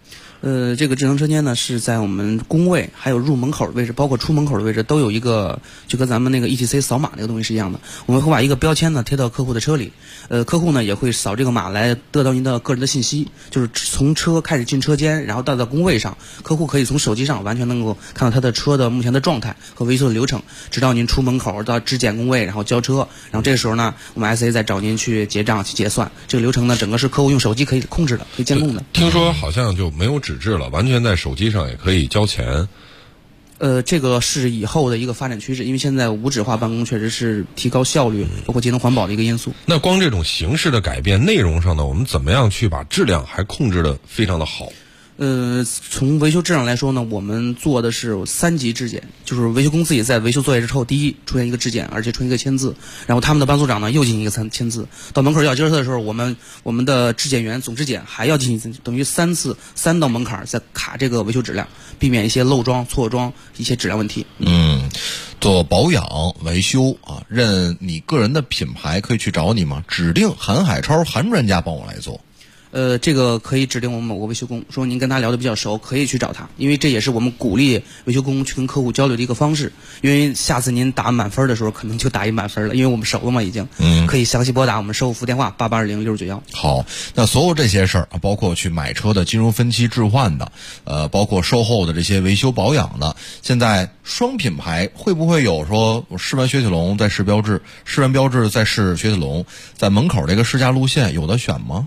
这个智能车间呢是在我们工位还有入门口的位置，包括出门口的位置都有一个，就跟咱们那个 ETC 扫码那个东西是一样的。我们会把一个标签呢贴到客户的车里，客户呢也会扫这个码来得到您的个人的信息，就是从车开始进车间，然后到工位上，客户可以从手机上完全能够看到他的车的目前的状态和维修的流程，直到您出门口到质检工位，然后交车，然后这个时候呢，我们 SA 再找您去结账去结算。这个流程呢，整个是客户用手机可以控制的，可以监控的。 听说好像就没有纸质了，完全在手机上也可以交钱。 这个是以后的一个发展趋势，因为现在无纸化办公确实是提高效率，包括节能环保的一个因素。 那光这种形式的改变，内容上呢，我们怎么样去把质量还控制的非常的好？ 从维修质量来说呢，我们做的是3级质检，就是维修工自己在维修作业之后，第一出现一个质检，而且出现一个签字，然后他们的班组长呢又进行一个签字，到门口要交车的时候，我们的质检员总质检还要进行等于3次，3道门槛在卡这个维修质量，避免一些漏装、错装一些质量问题。 做保养维修啊，认你个人的品牌可以去找你吗？指定韩海超韩专家帮我来做。 这个可以指定我们某个维修工，说您跟他聊得比较熟，可以去找他，因为这也是我们鼓励维修工去跟客户交流的一个方式。因为下次您打满分的时候，可能就打一满分了，因为我们熟了嘛，已经。可以详细拨打我们售后服务电话88206691。 好，那所有这些事儿啊，包括去买车的金融分期置换的，包括售后的这些维修保养的，现在双品牌会不会有说我试完雪铁龙再试标致，试完标致再试雪铁龙，在门口这个试驾路线有的选吗？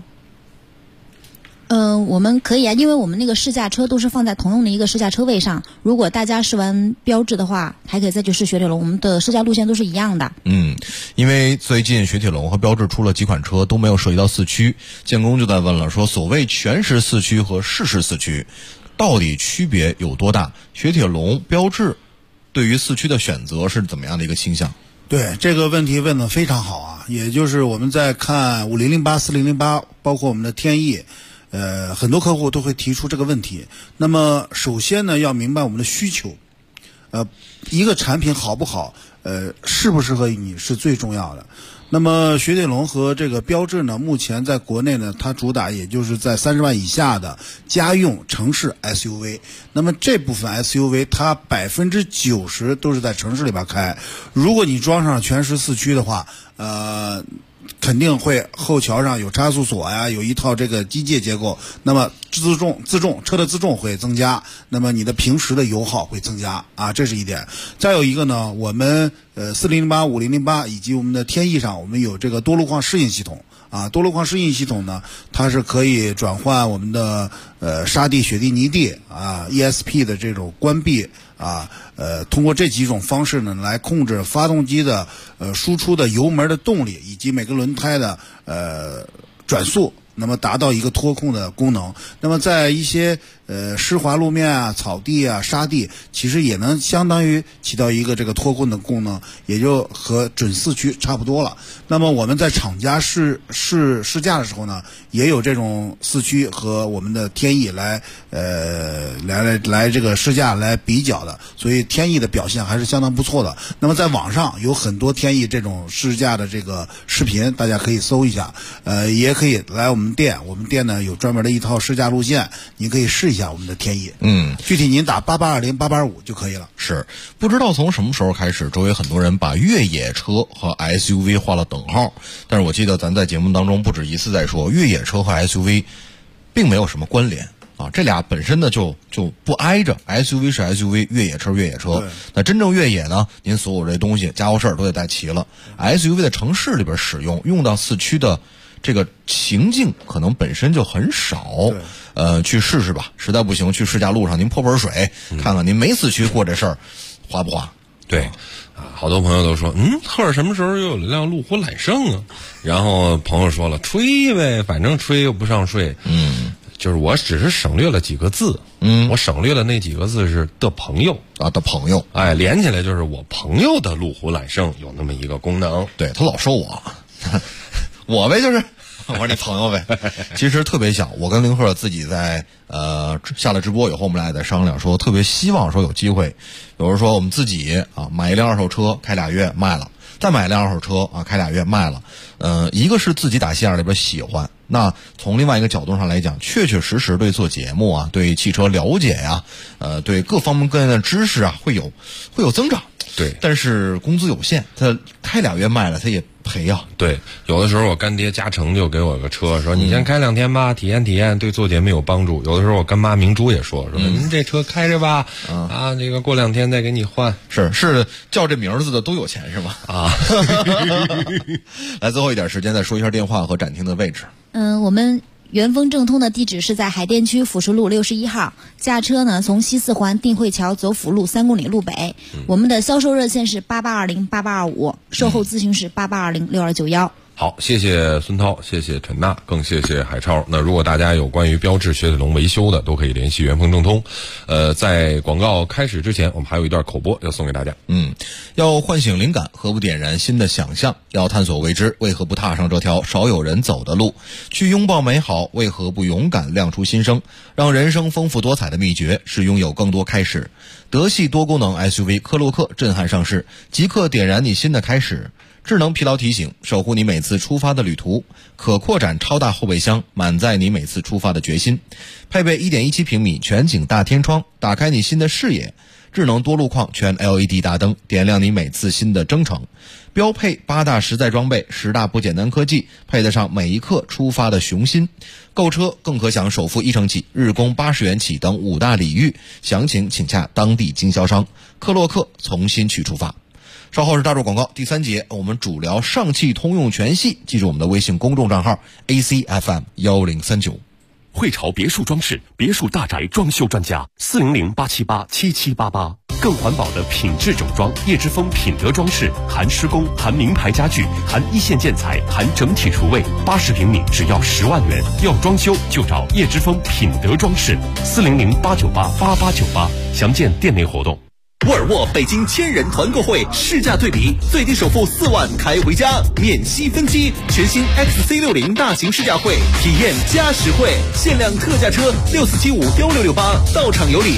我们可以啊，因为我们那个试驾车都是放在同用的一个试驾车位上。如果大家试完标致的话，还可以再去试雪铁龙，我们的试驾路线都是一样的。 因为最近雪铁龙和标致出了几款车都没有涉及到四驱，建工就在问了，说所谓全时四驱和适时四驱到底区别有多大？雪铁龙、标致对于四驱的选择是怎么样的一个倾向？ 对，这个问题问得非常好啊，也就是我们在看5008、4008，包括我们的天翼。很多客户都会提出这个问题。那么首先呢，要明白我们的需求。一个产品好不好，适不适合你是最重要的。那么雪铁龙和这个标致呢，目前在国内呢，它主打也就是在30万以下的家用城市 SUV。那么这部分 SUV 它90%都是在城市里边开。如果你装上全时四驱的话，肯定会后桥上有差速锁呀，有一套这个机械结构，那么自重车的自重会增加，那么你的平时的油耗会增加啊，这是一点。再有一个呢，我们4008、5008以及我们的天翼上，我们有这个多路况适应系统啊，多路况适应系统呢，它是可以转换我们的沙地、雪地、泥地啊 ESP 的这种关闭啊，通过这几种方式呢，来控制发动机的输出的油门的动力以及每个轮胎的转速，那么达到一个脱控的功能。那么在一些湿滑路面啊、草地啊、沙地，其实也能相当于起到一个这个脱控的功能，也就和准四驱差不多了。那么我们在厂家试驾的时候呢，也有这种四驱和我们的天翼来这个试驾来比较的，所以天翼的表现还是相当不错的。那么在网上有很多天翼这种试驾的这个视频，大家可以搜一下，也可以来我们店呢有专门的一套试驾路线，您可以试一下我们的天翼。具体您打8820、885就可以了。 是，不知道从什么时候开始，周围很多人把越野车和 SUV 画了等号，但是我记得咱在节目当中不止一次在说，越野车和 SUV 并没有什么关联啊，这俩本身呢就不挨着， SUV 是 SUV， 越野车是越野车。那真正越野呢，您所有这东西家伙事儿都得带齐了。SUV 在城市里边使用到四驱的这个情境可能本身就很少。去试试吧，实在不行去试驾路上您泼盆水，看看您没四驱过这事儿划不划。 对好多朋友都说赫尔什么时候又有一辆路虎揽胜啊？然后朋友说了，吹呗，反正吹又不上税。就是我只是省略了几个字，我省略了那几个字是的朋友啊，的朋友， 哎，连起来就是我朋友的路虎揽胜有那么一个功能。 对，他老说我呗，就是我说你朋友呗。其实特别想，我跟林赫自己在下了直播以后，我们俩也在商量，说特别希望说有机会，比如说我们自己啊买一辆二手车开2月卖了， 再买辆二手车啊，开2月卖了，一个是自己打心眼里边喜欢，那从另外一个角度上来讲，确确实实对做节目啊，对汽车了解呀，对各方面各样的知识啊，会有增长。 对， 但是工资有限，他开2月卖了，他也赔啊。 对，有的时候我干爹嘉诚就给我个车，说你先开2天吧，体验体验，对做节目有帮助。有的时候我干妈明珠也说您这车开着吧，啊，这个过2天再给你换。 是叫这名字的都有钱是吗？啊，来，最后一点时间再说一下电话和展厅的位置。 我们元丰正通的地址是在海淀区辅石路61号，驾车呢从西四环定慧桥走辅路3公里路北。我们的销售热线是88208825，售后咨询是88206291。 好，谢谢孙涛，谢谢陈娜，更谢谢海超。那如果大家有关于标致雪铁龙维修的，都可以联系元丰正通。在广告开始之前，我们还有一段口播要送给大家。 要唤醒灵感，何不点燃新的想象？要探索未知，为何不踏上这条少有人走的路？去拥抱美好，为何不勇敢亮出新生？让人生丰富多彩的秘诀是拥有更多开始。德系多功能 SUV 科洛克震撼上市，即刻点燃你新的开始。智能疲劳提醒，守护你每次出发的旅途；可扩展超大后备箱，满载你每次出发的决心。配备 1.17 平米全景大天窗，打开你新的视野；智能多路况全 LED 大灯，点亮你每次新的征程。标配8大实在装备，10大不简单科技，配得上每一刻出发的雄心。购车更可享首付1成起，日供80元起等5大礼遇，详情请洽当地经销商。科洛克从新区出发。稍后是大众广告，第3节我们主聊上汽通用全系，记住我们的微信公众账号 ACFM1039。 汇潮别墅装饰，别墅大宅装修专家，400-878-7788。更环保的品质整装，叶之峰品德装饰，含施工，含名牌家具，含一线建材，含整体厨卫，80平米只要10万元。要装修就找叶之峰品德装饰，400-898-8898，详见店内活动。 沃尔沃北京1000人团购会试驾对比，最低首付4万开回家，免息分期。全新 XC60 大型试驾会，体验加实惠，限量特价车6475-1668，到场有礼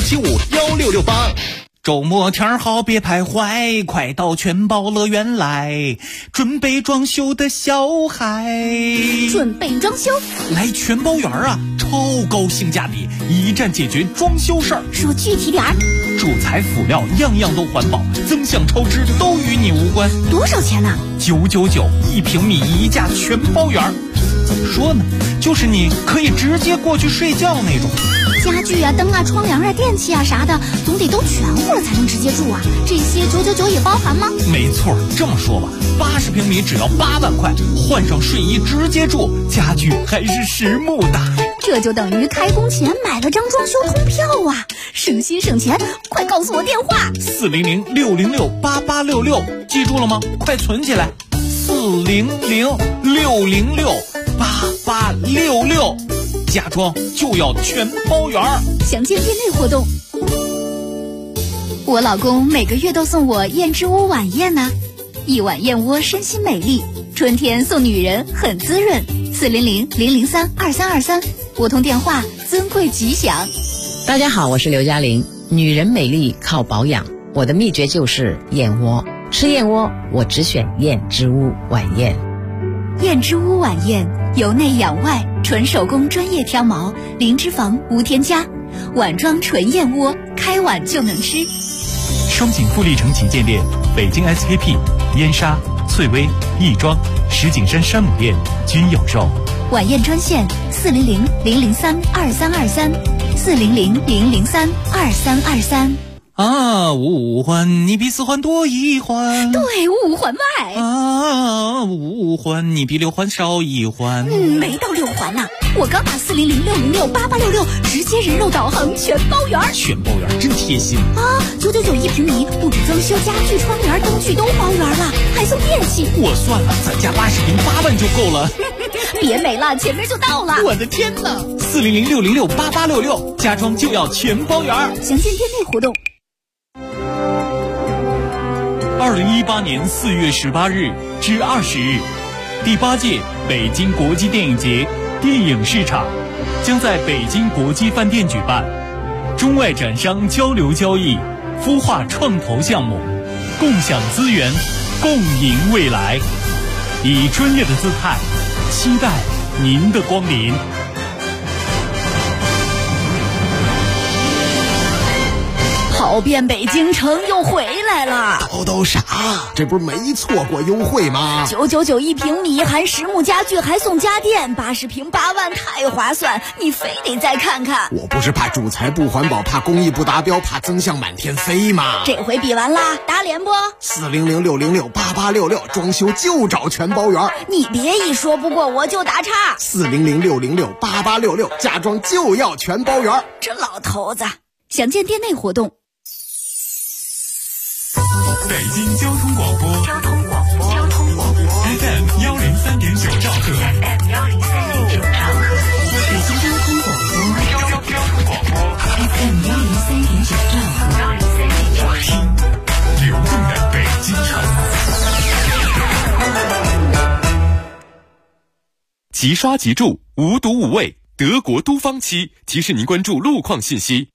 6475-1668。 周末天好别徘徊，快到全宝乐园来，准备装修的小孩。 准备装修来全宝园啊，超高性价比，一站解决装修事儿。 说具体点儿。 主材辅料样样都环保，增项超支都与你无关。 多少钱呢 ？999，1平米1价全包圆。怎么说呢？就是你可以直接过去睡觉那种。 家具啊、灯啊、窗帘啊、电器啊啥的，总得都全乎了才能直接住啊。这些999也包含吗？ 没错，这么说吧，80平米只要8万块，换上睡衣直接住，家具还是实木的。 这就等于开工前买了张装修通票啊，省心省钱！快告诉我电话 ：400-606-8866，记住了吗？快存起来，400-606-8866，家装就要全包圆。 详见店内活动。我老公每个月都送我燕之屋晚宴呢，一碗燕窝身心美丽，春天送女人很滋润。400-003-2323，拨通电话，尊贵吉祥。 大家好，我是刘嘉玲。女人美丽靠保养，我的秘诀就是燕窝。吃燕窝，我只选燕之屋晚宴。 燕之屋晚宴，由内养外，纯手工专业挑毛，零脂肪无添加，碗装纯燕窝，开碗就能吃。 双井富力城旗舰店、北京 SKP、燕莎、翠微、亦庄、石景山山姆店均有售。 晚宴专线400-003-2323，400-003-2323。 啊，五环你比4环多1环， 对，5环外。 啊，5环你比6环少1环。 没到6环呢，我刚打400-606-8866，直接人肉导航全包圆。 全包圆真贴心啊！999一平米，不止装修家具、窗帘、灯具都包圆了，还送电器。 我算了，咱家80平8万就够了。 别美了，前面就到了。 我的天哪！400-606-8866，家装就要全包圆。 详见店内活动。 2018年4月18日至20日，第8届北京国际电影节电影市场将在北京国际饭店举办，中外展商交流交易，孵化创投项目，共享资源， 共赢未来，以专业的姿态期待您的光临。 跑遍北京城又回来了， 都傻，这不是没错过优惠吗 ？999一平米，含实木家具还送家电，80平8万，太划算！你非得再看看。 我不是怕主材不环保，怕工艺不达标，怕增项满天飞吗？ 这回比完啦，打脸不？400-606-8866，装修就找全包圆。你别一说不过我就打岔。 400-606-8866，家装就要全包圆。 这老头子，详见店内活动。 北京交通广播FM 103.9兆赫， 北京交通广播 FM 103.9兆赫， 听流动的北京城。 即刷即住，无毒无味，德国都方漆提示您关注路况信息。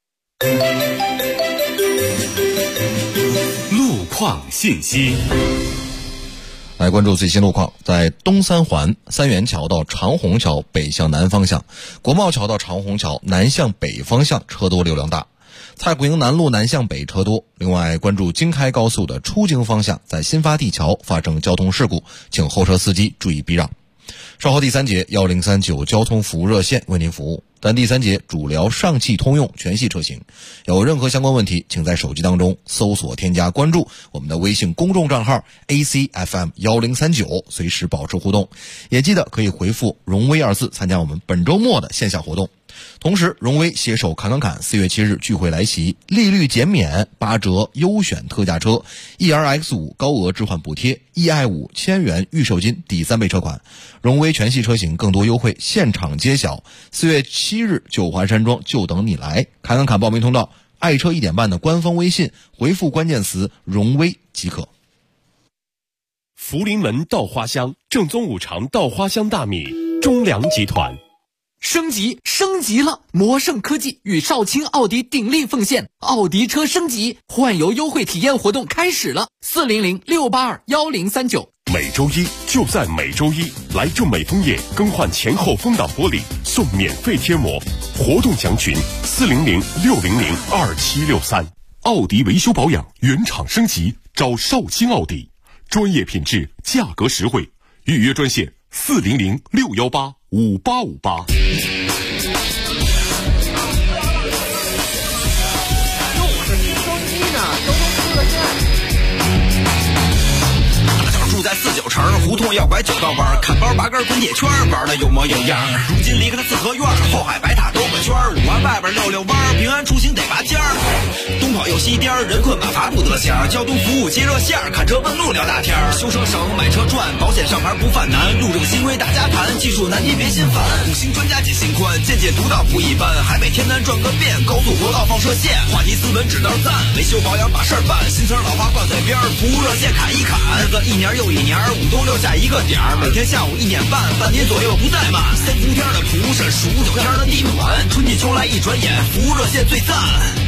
路况信息， 来关注最新路况。在东三环三元桥到长虹桥北向南方向，国贸桥到长虹桥南向北方向车多流量大，蔡浦营南路南向北车多。另外关注京开高速的出京方向，在新发地桥发生交通事故，请后车司机注意避让。稍后第三节1039交通服务热线为您服务。但第三节主聊上汽通用全系车型，有任何相关问题，请在手机当中搜索添加关注我们的微信公众账号 ACFM1039，随时保持互动。也记得可以回复荣威2字参加我们本周末的线下活动。同时荣威携手侃4月7日聚会来袭，利率减免8折优选特价车， ERX5 高额置换补贴， EI5 1000元预售金抵3倍车款。荣威全系车型更多优惠现场揭晓，4月7日九环山庄就等你来。侃报名通道爱车1点半的官方微信回复关键词荣威即可。 福临门稻花香，正宗五常稻花香大米，中粮集团。 升级了！魔盛科技与少卿奥迪鼎力奉献，奥迪车升级换油优惠体验活动开始了，400-682-1039。 每周一就在每周一，来正美枫叶更换前后风挡玻璃送免费贴膜，活动详询400-600-2763。奥迪维修保养原厂升级，找少卿奥迪，专业品质，价格实惠，预约专线400-618-5858。 住在49城胡同要拐9道弯，看包拔根滚铁圈，玩的有模有样。如今离开了四合院，后海白塔兜个圈，5环外边溜弯，平安出行得拔尖儿。东跑又西颠，人困马乏不得闲，交通服务接热线，看车问路聊大天，修车省买车赚，保险上牌不犯难，路政新规大家谈，技术难题别心烦，五星专家解心宽，见解独到不一般，海北天南转个遍，高速国道放射线，话题斯文指道赞，维修保养把事儿办，新词老话挂嘴边，服务热线砍一砍，日子一年又一年，5冬6夏一个点儿，每天下午1点半，半年左右不怠慢。3伏天的蒲是数9天的地暖，春季秋来一转眼，服务热线最赞。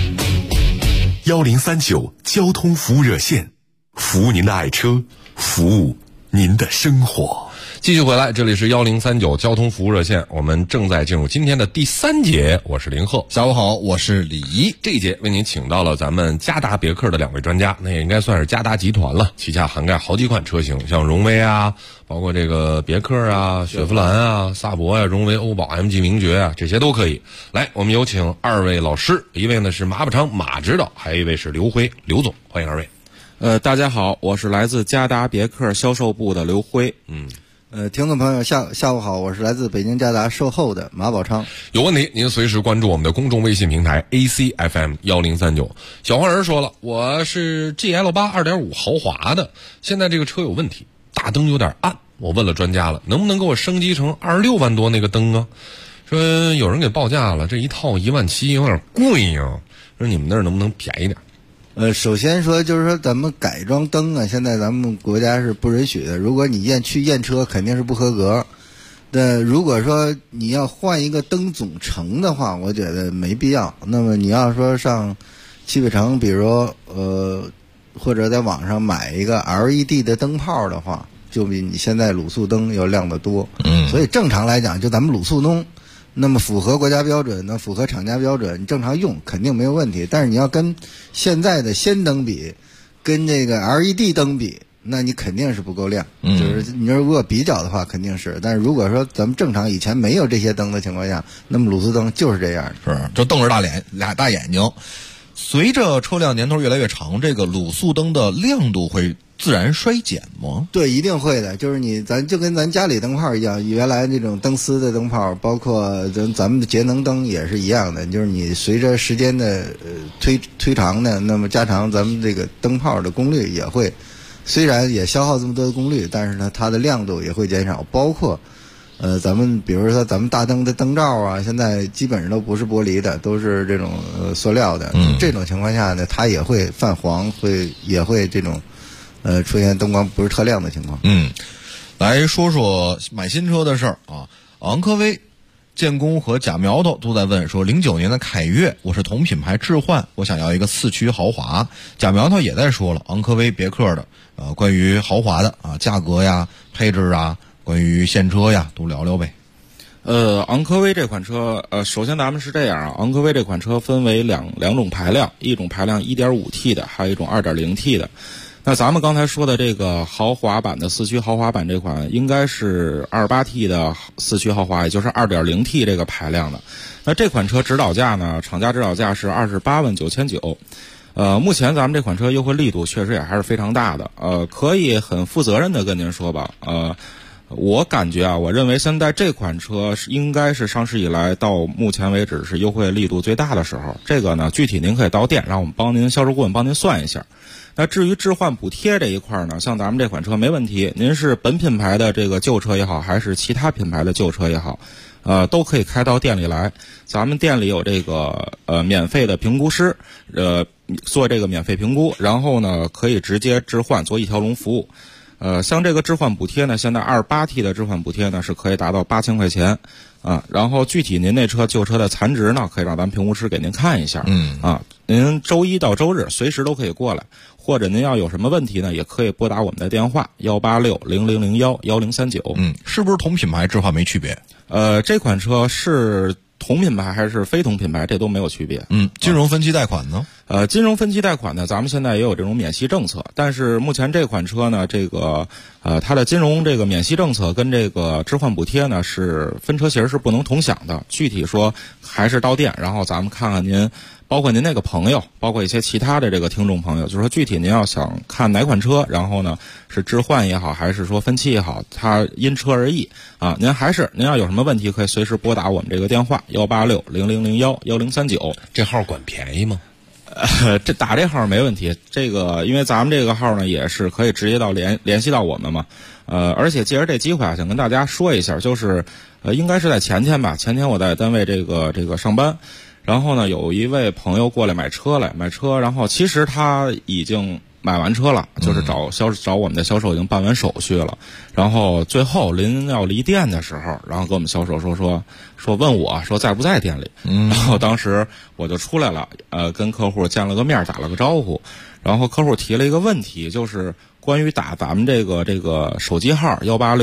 1039交通服务热线，服务您的爱车，服务您的生活。 继续回来，这里是1039交通服务热线，我们正在进入今天的第3节，我是林鹤。 下午好，我是李怡。 这一节为您请到了咱们嘉达别克的2位专家，那也应该算是嘉达集团了，旗下涵盖好几款车型，像荣威啊，包括这个别克啊、雪佛兰啊、萨博啊、荣威、欧宝、MG 名爵啊，这些都可以。来，我们有请2位老师，一位呢是马宝昌马指导，还有一位是刘辉刘总，欢迎2位。 大家好，我是来自嘉达别克销售部的刘辉。 听众朋友下午好，我是来自北京嘉达售后的马宝昌。 有问题您随时关注我们的公众微信平台 ACFM1039。小黄人说了，我是 GL8 2.5 豪华的，现在这个车有问题，大灯有点暗，我问了专家了，能不能给我升级成26万多那个灯啊？说有人给报价了，这一套17000有点贵呀，说你们那儿能不能便宜点？ 首先说就是说咱们改装灯啊，现在咱们国家是不允许的。如果你去验车，肯定是不合格。如果说你要换一个灯总成的话，我觉得没必要。那么你要说上汽配城，比如或者在网上买一个 LED 的灯泡的话，就比你现在卤素灯要亮得多。所以正常来讲，就咱们卤素灯，那么符合国家标准，那符合厂家标准，你正常用肯定没有问题。但是你要跟现在的氙灯比，跟这个 LED 灯比，那你肯定是不够亮。就是你如果比较的话，肯定是。但是如果说咱们正常以前没有这些灯的情况下，那么卤素灯就是这样的， 是就瞪着俩大眼睛。随着车辆年头越来越长，这个卤素灯的亮度会自然衰减吗？ 对，一定会的。就是咱就跟咱家里灯泡一样，原来那种灯丝的灯泡，包括咱们的节能灯也是一样的。就是你随着时间的推长呢，那么加长咱们这个灯泡的功率也会，虽然也消耗这么多的功率，但是呢它的亮度也会减少。包括咱们比如说咱们大灯的灯罩啊，现在基本上都不是玻璃的，都是这种塑料的。这种情况下呢，它也会泛黄，也会这种出现灯光不是特亮的情况。 来说说买新车的事儿啊。昂科威、建工和贾苗头都在问说，09年的凯越我是同品牌置换，我想要一个4驱豪华。贾苗头也在说了，昂科威、别克的关于豪华的价格呀、配置啊，关于现车呀，都聊聊呗。 昂科威这款车，首先咱们是这样啊，昂科威这款车分为两种排量，一种排量 1.5T 的，还有一种 2.0T 的。那咱们刚才说的这个豪华版的4驱豪华版这款，应该是 28T 的4驱豪华，也就是 2.0T 这个排量的。那这款车指导价呢，厂家指导价是28.99000。目前咱们这款车优惠力度确实也还是非常大的。可以很负责任的跟您说吧，我感觉啊，我认为现在这款车应该是上市以来到目前为止是优惠力度最大的时候。这个呢，具体您可以到店，让我们帮您销售顾问帮您算一下。那至于置换补贴这一块呢，像咱们这款车没问题，您是本品牌的这个旧车也好，还是其他品牌的旧车也好，都可以开到店里来。咱们店里有这个免费的评估师，做这个免费评估，然后呢可以直接置换，做一条龙服务。像这个置换补贴呢，现在 28T 的置换补贴呢是可以达到8000块钱啊。然后具体您那车旧车的残值呢，可以让咱们评估师给您看一下。您周一到周日随时都可以过来，或者您要有什么问题呢，也可以拨打我们的电话18600011039。 是不是同品牌置换没区别？ 这款车是同品牌还是非同品牌，这都没有区别。 金融分期贷款呢？ 金融分期贷款呢，咱们现在也有这种免息政策，但是目前这款车呢，这个它的金融这个免息政策跟这个置换补贴呢是分车型是不能同享的。具体说还是到店，然后咱们看看您，包括您那个朋友，包括一些其他的这个听众朋友，就是说具体您要想看哪款车，然后呢是置换也好，还是说分期也好，它因车而异啊。您要有什么问题，可以随时拨打我们这个电话18600011039。 这号管便宜吗？ 这打这号没问题，这个因为咱们这个号呢也是可以直接联系到我们嘛。而且借着这机会啊，想跟大家说一下，就是应该是在前天吧，前天我在单位这个上班，然后呢有一位朋友过来买车，然后其实他已经买完车了，就是找我们的销售已经办完手续了，然后最后临要离店的时候，然后跟我们销售说问我说在不在店里，然后当时我就出来了，跟客户见了个面，打了个招呼，然后客户提了一个问题，就是关于打咱们这个手机号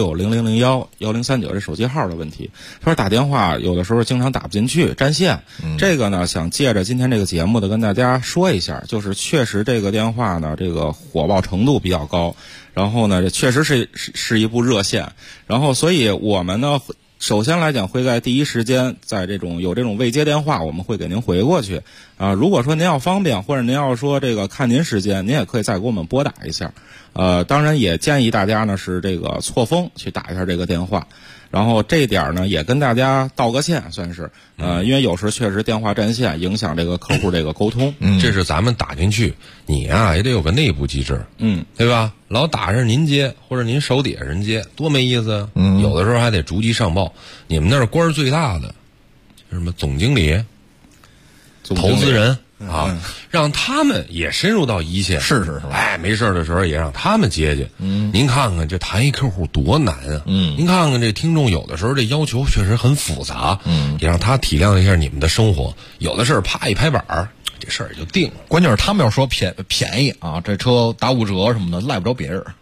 18600011039这手机号的问题。他说打电话有的时候经常打不进去，占线。这个呢，想借着今天这个节目的跟大家说一下，就是确实这个电话呢，这个火爆程度比较高，然后呢，这确实是一部热线，然后所以我们呢，首先来讲会在第一时间在有这种未接电话，我们会给您回过去啊。如果说您要方便，或者您要说这个看您时间，您也可以再给我们拨打一下。当然也建议大家呢是这个错峰去打一下这个电话。然后这一点呢也跟大家道个歉，算是因为有时确实电话占线影响这个客户这个沟通。 这是咱们打进去，你啊也得有个内部机制，对吧？老打着您接或者您手底下人接，多没意思啊！有的时候还得逐级上报。你们那儿官儿最大的什么总经理、投资人啊，让他们也深入到一线。 是。 哎，没事的时候也让他们接接。您看看这谈一客户多难啊！您看看这听众有的时候这要求确实很复杂。也让他体谅一下你们的生活。有的事儿啪一拍板儿， 这事儿也就定了。 关键是他们要说便宜啊，这车打5折什么的，赖不着别人。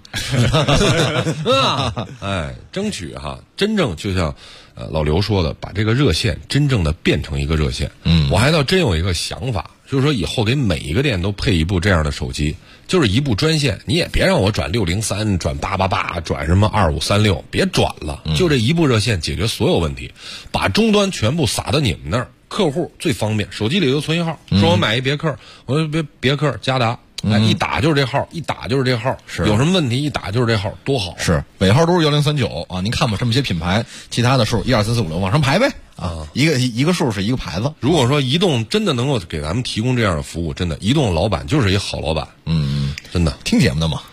哎，争取哈，真正就像老刘说的，把这个热线真正的变成一个热线。我还倒真有一个想法，就是说以后给每一个店都配一部这样的手机，就是一部专线，你也别让我转603、转888、转什么2536，别转了，就这一部热线解决所有问题，把终端全部撒到你们那儿，客户最方便，手机里就存一号，说我买一别克，我说别克嘉达。一打就是这号，一打就是这号， 是有什么问题一打就是这号，多好！ 是尾号都是1039啊！您看吧，这么些品牌，其他的数1、2、3、4、5、6往上排呗啊！一个数是一个牌子。 如果说移动真的能够给咱们提供这样的服务，真的移动老板就是一好老板。真的听节目的嘛。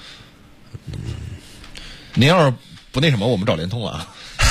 您要是不那什么，我们找联通啊。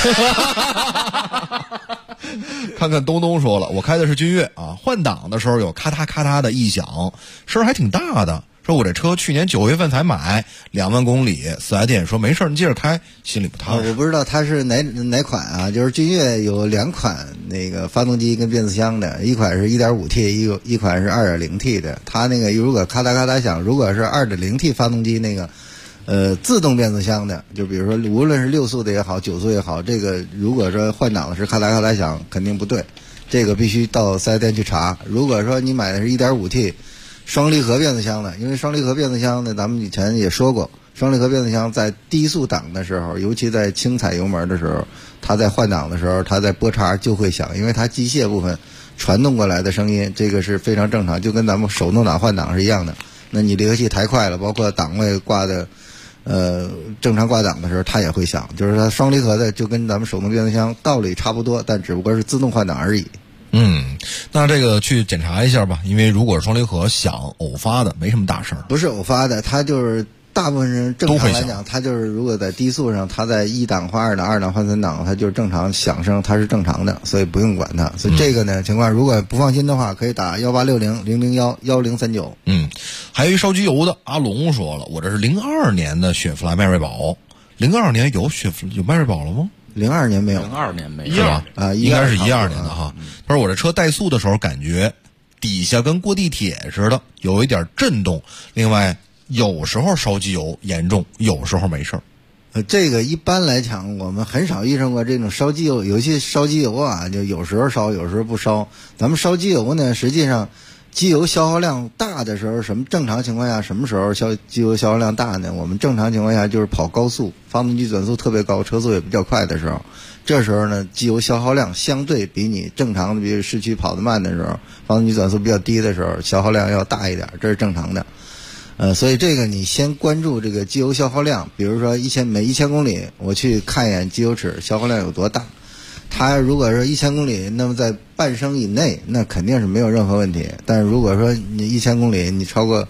看看东说了，我开的是君越啊，换挡的时候有咔嗒咔嗒的异响，声还挺大的。说我这车去年9月份才买，2万公里，4S店说没事你接着开，心里不踏实。 我不知道它是哪款啊？就是君越有2款那个发动机跟变速箱的，一款是 1.5T， 一款是 2.0T 的。它那个如果咔嗒咔嗒响，如果是 2.0T 发动机那个自动变速箱的，就比如说无论是6速的也好，9速也好，这个如果说换挡的时咔嗒咔嗒响，肯定不对，这个必须到4S店去查。如果说你买的是 1.5T 双离合变速箱的，因为双离合变速箱呢，咱们以前也说过，双离合变速箱在低速档的时候，尤其在轻踩油门的时候，它在换挡的时候，它在拨叉就会响，因为它机械部分传动过来的声音，这个是非常正常，就跟咱们手动挡换挡是一样的。那你离合器抬快了，包括档位挂的正常挂档的时候它也会响，就是它双离合的就跟咱们手动变速箱道理差不多，但只不过是自动换挡而已。 那这个去检查一下吧，因为如果是双离合响偶发的没什么大事儿。 不是偶发的，它就是大部分人正常来讲，它就是如果在低速上，它在1档换2档，2档换3档，它就是正常响声，它是正常的，所以不用管它。所以这个呢情况，如果不放心的话，可以打1860-001-1039。 还有一烧机油的阿龙说了，我这是02年的雪佛兰迈锐宝，02年有迈锐宝了吗 ？02年没有 ，02年没有， 是吧？应该是12年的哈。他说我这车怠速的时候感觉底下跟过地铁似的，有一点震动。另外有时候烧机油严重，有时候没事儿。 这个一般来讲，我们很少遇上过这种烧机油，尤其烧机油啊，就有时候烧，有时候不烧。咱们烧机油呢，实际上机油消耗量大的时候，什么正常情况下什么时候机油消耗量大呢？我们正常情况下就是跑高速，发动机转速特别高，车速也比较快的时候，这时候呢，机油消耗量相对比你正常的，比如市区跑得慢的时候，发动机转速比较低的时候，消耗量要大一点，这是正常的。所以这个你先关注这个机油消耗量，比如说每1000公里我去看一眼机油尺消耗量有多大。它如果是1000公里，那么在半升以内，那肯定是没有任何问题。但是如果说你1000公里你超过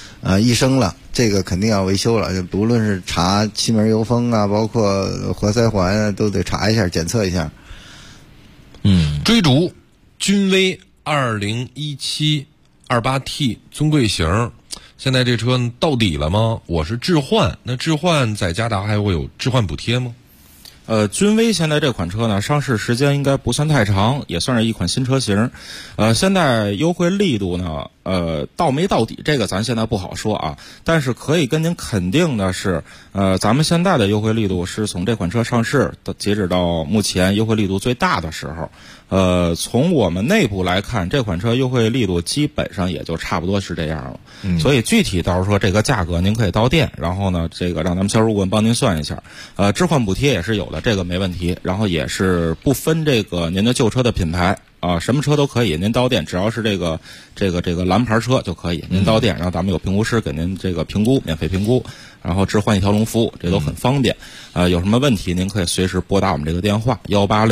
1升了，这个肯定要维修了。就不论是查气门油封啊，包括活塞环啊，都得查一下，检测一下。 追逐君威2017 28T 尊贵型，现在这车到底了吗？我是置换，那置换在嘉达还会有置换补贴吗？ 君威现在这款车呢，上市时间应该不算太长，也算是一款新车型。现在优惠力度呢，到没到底这个咱现在不好说啊。但是可以跟您肯定的是，咱们现在的优惠力度是从这款车上市截止到目前优惠力度最大的时候。从我们内部来看，这款车优惠力度基本上也就差不多是这样了。所以具体到时候说这个价格您可以到店，然后呢这个让咱们销售顾问帮您算一下。置换补贴也是有的，这个没问题。然后也是不分这个您的旧车的品牌啊，什么车都可以，您到店只要是这个蓝牌车就可以，您到店，然后咱们有评估师给您这个评估，免费评估，然后置换一条龙服务，这都很方便。有什么问题您可以随时拨打我们这个电话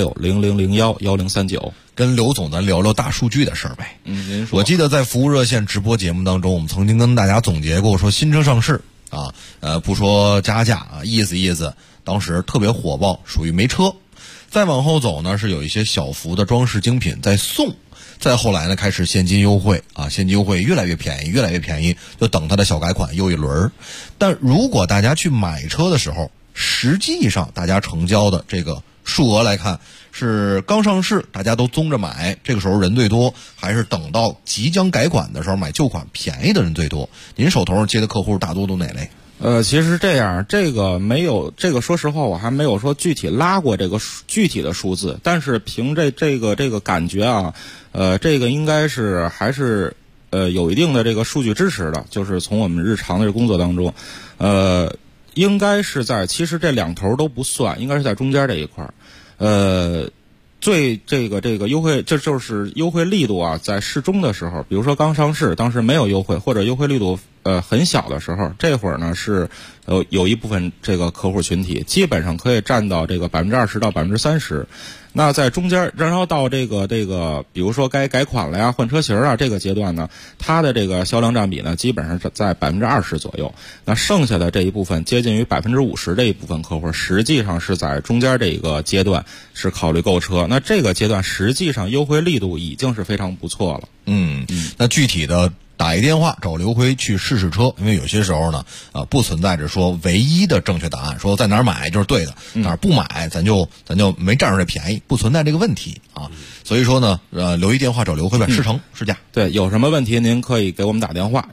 18600011039， 跟刘总咱聊聊大数据的事儿呗。 您说。 我记得在服务热线直播节目当中，我们曾经跟大家总结过，说新车上市啊，不说加价啊，意思，当时特别火爆，属于没车。再往后走呢，是有一些小幅的装饰精品在送。再后来呢，开始现金优惠啊，现金优惠越来越便宜，就等它的小改款又一轮。但如果大家去买车的时候， 实际上大家成交的这个数额来看，是刚上市大家都宗着买，这个时候人最多，还是等到即将改款的时候买旧款便宜的人最多？您手头上接的客户大多都哪类？ 其实这样，这个没有这个，说实话，我还没有说具体拉过这个具体的数字，但是凭这个感觉啊，这个应该是还是有一定的这个数据支持的，就是从我们日常的工作当中，应该是其实这两头都不算，应该是在中间这一块最这个优惠，这就是优惠力度啊，在适中的时候，比如说刚上市，当时没有优惠，或者优惠力度很小的时候，这会儿呢是有一部分这个客户群体，基本上可以占到这个20%到30%。那在中间，然后到这个，比如说该改款了呀、换车型啊这个阶段呢，它的这个销量占比呢，基本上是在20%左右。那剩下的这一部分，接近于50%这一部分客户，实际上是在中间这个阶段是考虑购车。那这个阶段实际上优惠力度已经是非常不错了。 那具体的打一电话找刘辉去试试车，因为有些时候呢，不存在着说唯一的正确答案，说在哪儿买就是对的，哪儿不买咱就没占着这便宜，不存在这个问题啊。所以说呢，留一电话找刘辉呗，试乘试驾。 对，有什么问题您可以给我们打电话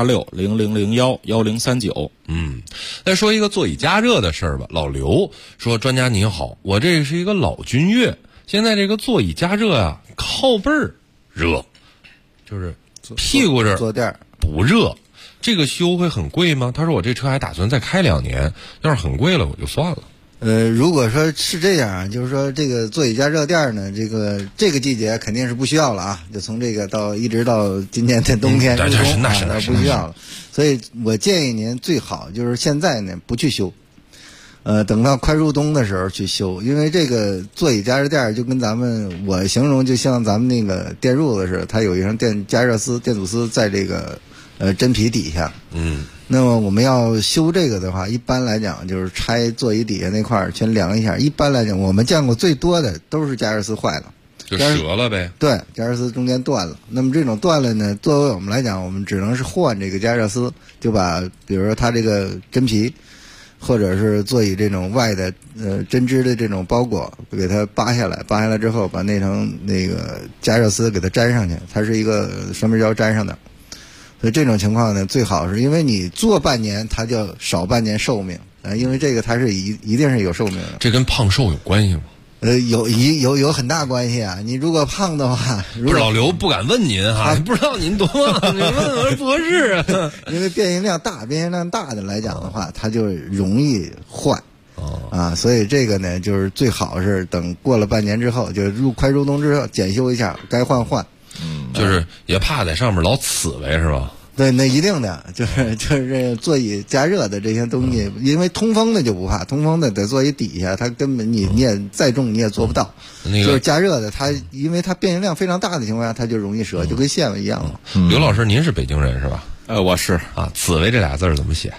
18600011039。 再说一个座椅加热的事儿吧。老刘说：“专家您好，我这是一个老君越，现在这个座椅加热啊，靠背儿热，就是屁股这儿坐垫不热，这个修会很贵吗？”他说：“我这车还打算再开2年，要是很贵了我就算了。” 如果说是这样，就是说这个座椅加热垫呢，这个季节肯定是不需要了啊，就从这个一直到今年的冬天入冬那不需要了。所以我建议您最好就是现在呢不去修，等到快入冬的时候去修，因为这个座椅加热垫就跟我形容就像咱们那个电褥子似的，它有一层加热丝、电阻丝在这个真皮底下。那么我们要修这个的话，一般来讲就是拆座椅底下那块全量一下。一般来讲，我们见过最多的都是加热丝坏了， 就折了呗。 对，加热丝中间断了。那么这种断了呢，作为我们来讲，我们只能是换这个加热丝，就把比如说它这个真皮，或者是座椅这种外的针织的这种包裹，给它扒下来之后，把那层那个加热丝给它粘上去，它是一个双面胶粘上的。所以这种情况呢，最好是因为你做半年，它就少半年寿命因为这个它是一定是有寿命的。 这跟胖瘦有关系吗？ 有很大关系啊！你如果胖的话， 不是老刘不敢问您哈，不知道您多胖，你问我不合适啊。 因为变形量大的来讲的话，它就容易坏。所以这个呢，就是最好是等过了半年之后，就快入冬之后检修一下，该换。 就是也怕在上面老呲呗，是吧？ 对，那一定的，就是这座椅加热的这些东西，因为通风的就不怕，通风的在座椅底下，它根本你也再重你也做不到。就是加热的，它因为它变形量非常大的情况下，它就容易折，就跟线一样了。 刘老师，您是北京人是吧？ 我是啊。紫薇这俩字怎么写？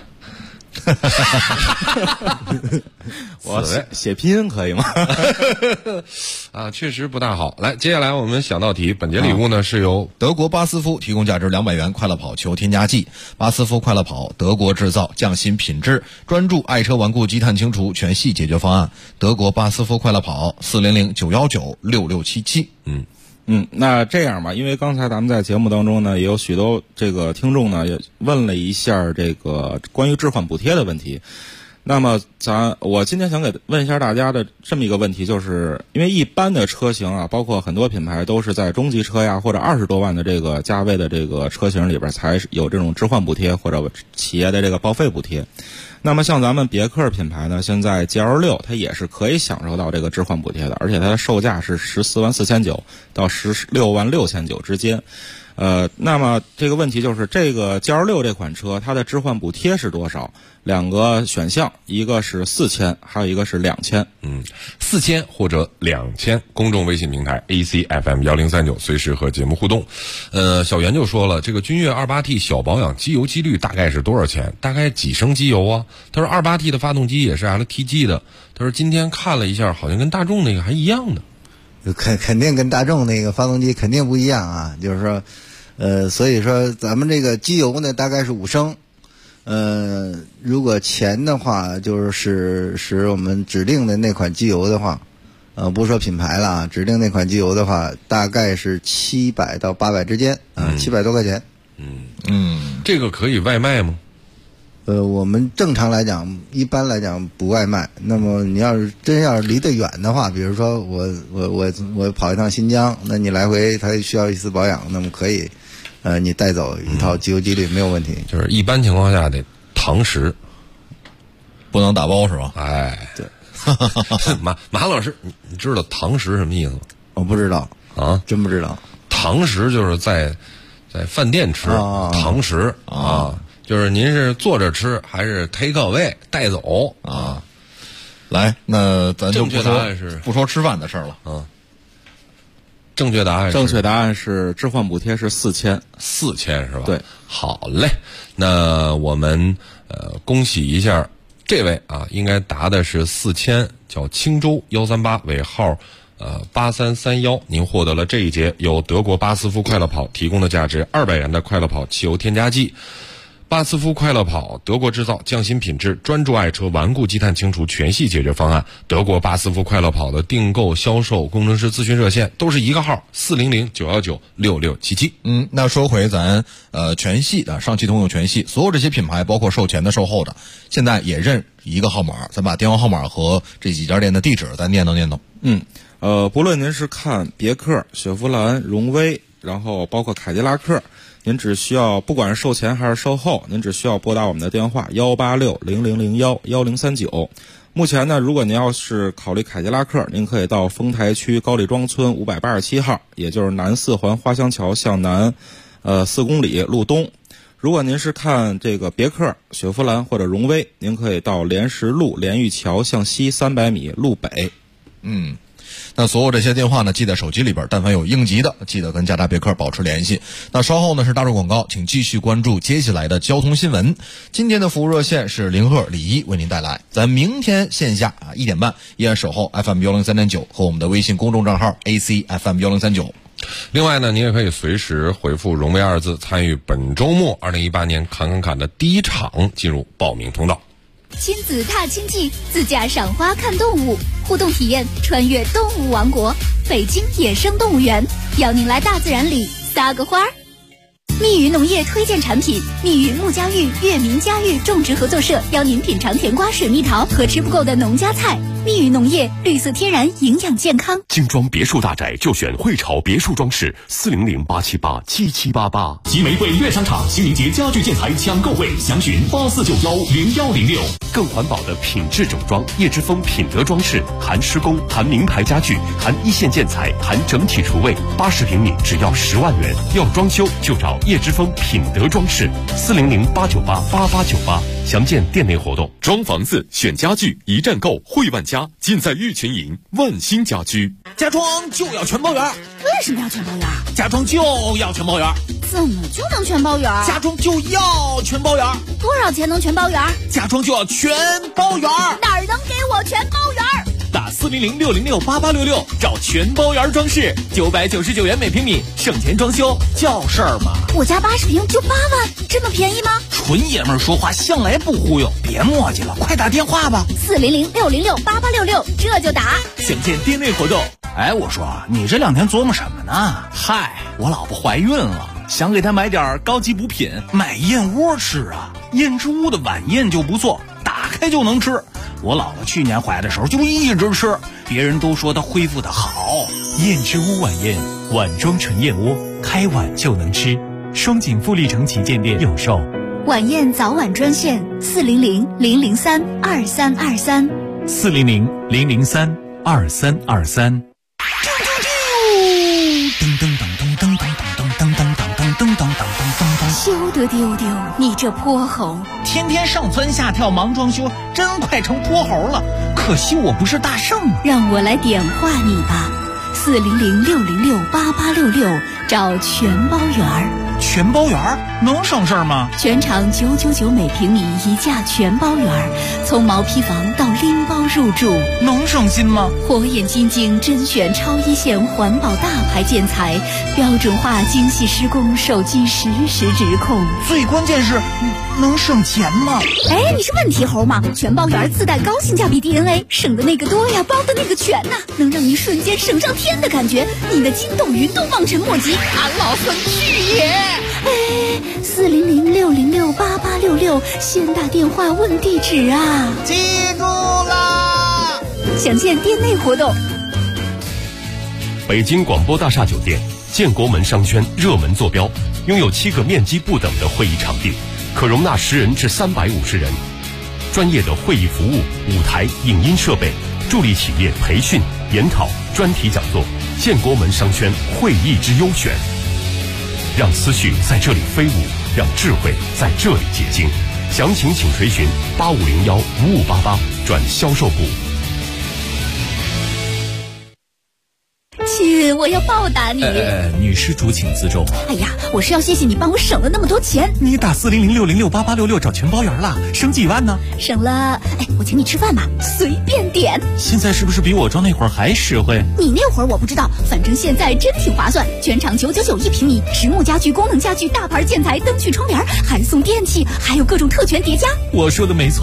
我写拼音可以吗？ 确实不大好。来，接下来我们想到题，本节礼物呢是由德国巴斯夫提供价值200元快乐跑球添加剂。巴斯夫快乐跑，德国制造，匠心品质，专注爱车顽固积碳清除全系解决方案。德国巴斯夫快乐跑，400-919-6677。 那这样吧，因为刚才咱们在节目当中呢，也有许多这个听众呢也问了一下这个关于置换补贴的问题。那么我今天想问一下大家的这么一个问题，就是因为一般的车型啊，包括很多品牌都是在中级车呀或者20多万的这个价位的这个车型里边才有这种置换补贴或者企业的这个报废补贴。那么像咱们别克品牌呢，现在 GL6 它也是可以享受到这个置换补贴的，而且它的售价是14.499万到16.699万之间。那么这个问题就是这个 GL6 这款车它的置换补贴是多少？2个选项，一个是4000，还有一个是2000。 4000或者2000。公众微信平台 ACFM1039，随时和节目互动。小袁就说了，这个君越 28T 小保养机油机滤大概是多少钱？大概几升机油啊？他说 28T 的发动机也是 LTG 的。他说今天看了一下，好像跟大众那个还一样的。 肯定跟大众那个发动机肯定不一样啊，就是说，所以说咱们这个机油呢大概是5升， 如果钱的话，就是使我们指定的那款机油的话，不说品牌了啊，指定那款机油的话，大概是700到800之间，700多块钱。 这个可以外卖吗？ 我们正常来讲，一般来讲不外卖。那么你要是离得远的话，比如说我跑一趟新疆，那你来回它需要一次保养，那么可以，你带走一套机油机滤没有问题。 就是一般情况下得堂食， 不能打包是吧？ 哎，对。马老师，你知道堂食什么意思吗？ 我不知道啊， 真不知道。 堂食就是在饭店吃，堂食啊。就是您是坐着吃还是 take away 带走啊？ 来，那咱就不说吃饭的事儿了啊。正确答案是置换补贴是4000 是吧？ 对， 好嘞。那我们恭喜一下这位啊，应该答的是4000，叫青州138尾号8331，您获得了这一节由德国巴斯夫快乐跑提供的价值200元的快乐跑汽油添加剂。巴斯夫快乐跑，德国制造，匠心品质，专注爱车，顽固积碳清除全系解决方案。德国巴斯夫快乐跑的订购、销售、工程师咨询热线都是一个号，400-919-6677。 那说回咱全系的上汽通用全系，所有这些品牌，包括售前的、售后的，现在也认一个号码。咱把电话号码和这几家店的地址咱念叨。 不论您是看别克、雪佛兰、荣威，然后包括凯迪拉克。您只需要，不管是售前还是售后，您只需要拨打我们的电话186-0001-1039。目前呢，如果您要是考虑凯迪拉克，您可以到丰台区高丽庄村587号，也就是南4环花乡桥向南4公里路东。如果您是看这个别克、雪佛兰或者荣威，您可以到莲石路莲玉桥向西300米路北。 那所有这些电话呢，记在手机里边，但凡有应急的，记得跟嘉达别克保持联系。那稍后呢是大众广告，请继续关注接下来的交通新闻。今天的服务热线是林鹤、李一为您带来。咱明天线下1点半依然守候 FM103.9 和我们的微信公众账号 ACFM1039。 另外呢，您也可以随时回复荣威2字，参与本周末2018年侃侃的第一场进入报名通道。 亲子踏青记，自驾赏花看动物，互动体验穿越动物王国，北京野生动物园，邀您来大自然里撒个花儿。密语农业推荐产品：密语木家峪月明家峪种植合作社邀您品尝甜瓜、水蜜桃和吃不够的农家菜。密语农业，绿色天然，营养健康。 精装别墅大宅就选汇潮别墅装饰，400-878-7788。 集玫瑰悦商场新年节家具建材抢购会，详询84910106。 更环保的品质整装，叶之峰品德装饰，含施工，含名牌家具，含一线建材，含整体厨卫，80平米只要10万元。要装修就找叶之峰品德装饰，400-898-8898。详见店内活动。 装房子选家具，一站购汇万家，尽在玉群营万兴家居。 家装就要全包圆。 为什么要全包圆？ 家装就要全包圆。 怎么就能全包圆？ 家装就要全包圆。 多少钱能全包圆？ 家装就要全包圆。 哪儿能给我全包圆？ 打400-606-8866，找全包圆装饰，999元每平米，省钱装修叫事儿嘛。 我家80平就8万，这么便宜吗？ 纯爷们儿说话向来不忽悠，别磨叽了，快打电话吧。 400-606-8866，这就打。 详见店内活动。 我说你这2天琢磨什么呢？嗨，我老婆怀孕了，想给她买点高级补品，买燕窝吃啊。燕之屋的晚宴就不错，打开就能吃。我姥姥去年怀的时候就一直吃，别人都说她恢复的好。 燕之屋晚宴，碗装纯燕窝，开碗就能吃。双井富力城旗舰店有售。 晚宴早晚专线400-003-2323。 400-003-2323。 休得丢丢，你这泼猴！ 天天上蹿下跳忙装修，真快成泼猴了。可惜我不是大圣啊！ 让我来点化你吧，400-606-8866，找全包圆儿。 全包圆儿能省事儿吗？ 全场999每平米一价全包圆儿，从毛坯房到拎包入住， 能省心吗？ 火眼金睛甄选超一线环保大牌建材，标准化精细施工，手机实时指控。 最关键是能省钱吗？ 哎，你是问题猴吗？全包圆自带高性价比 DNA， 省的那个多呀，包的那个全呐，能让你瞬间省上天的感觉，你的筋斗云都望尘莫及。俺老孙去也！哎，400-606-8866，先打电话问地址啊！ 记住啦！ 详见店内活动。 北京广播大厦酒店建国门商圈热门坐标，拥有7个面积不等的会议场地，可容纳10人至350人。专业的会议服务、舞台、影音设备，助力企业培训、研讨、专题讲座。建国门商圈会议之优选，让思绪在这里飞舞，让智慧在这里结晶。详情请垂询8501-5588转销售部。 亲，我要报答你。 女施主请自重。 哎呀，我是要谢谢你帮我省了那么多钱。 你打400-606-8866找全包圆了，省几万呢？ 省了，哎，我请你吃饭吧，随便点。 现在是不是比我装那会儿还实惠？ 你那会儿我不知道，反正现在真挺划算，全场999一平米，实木家具、功能家具、大牌建材、灯具、窗帘，还送电器，还有各种特权叠加。 我说的没错。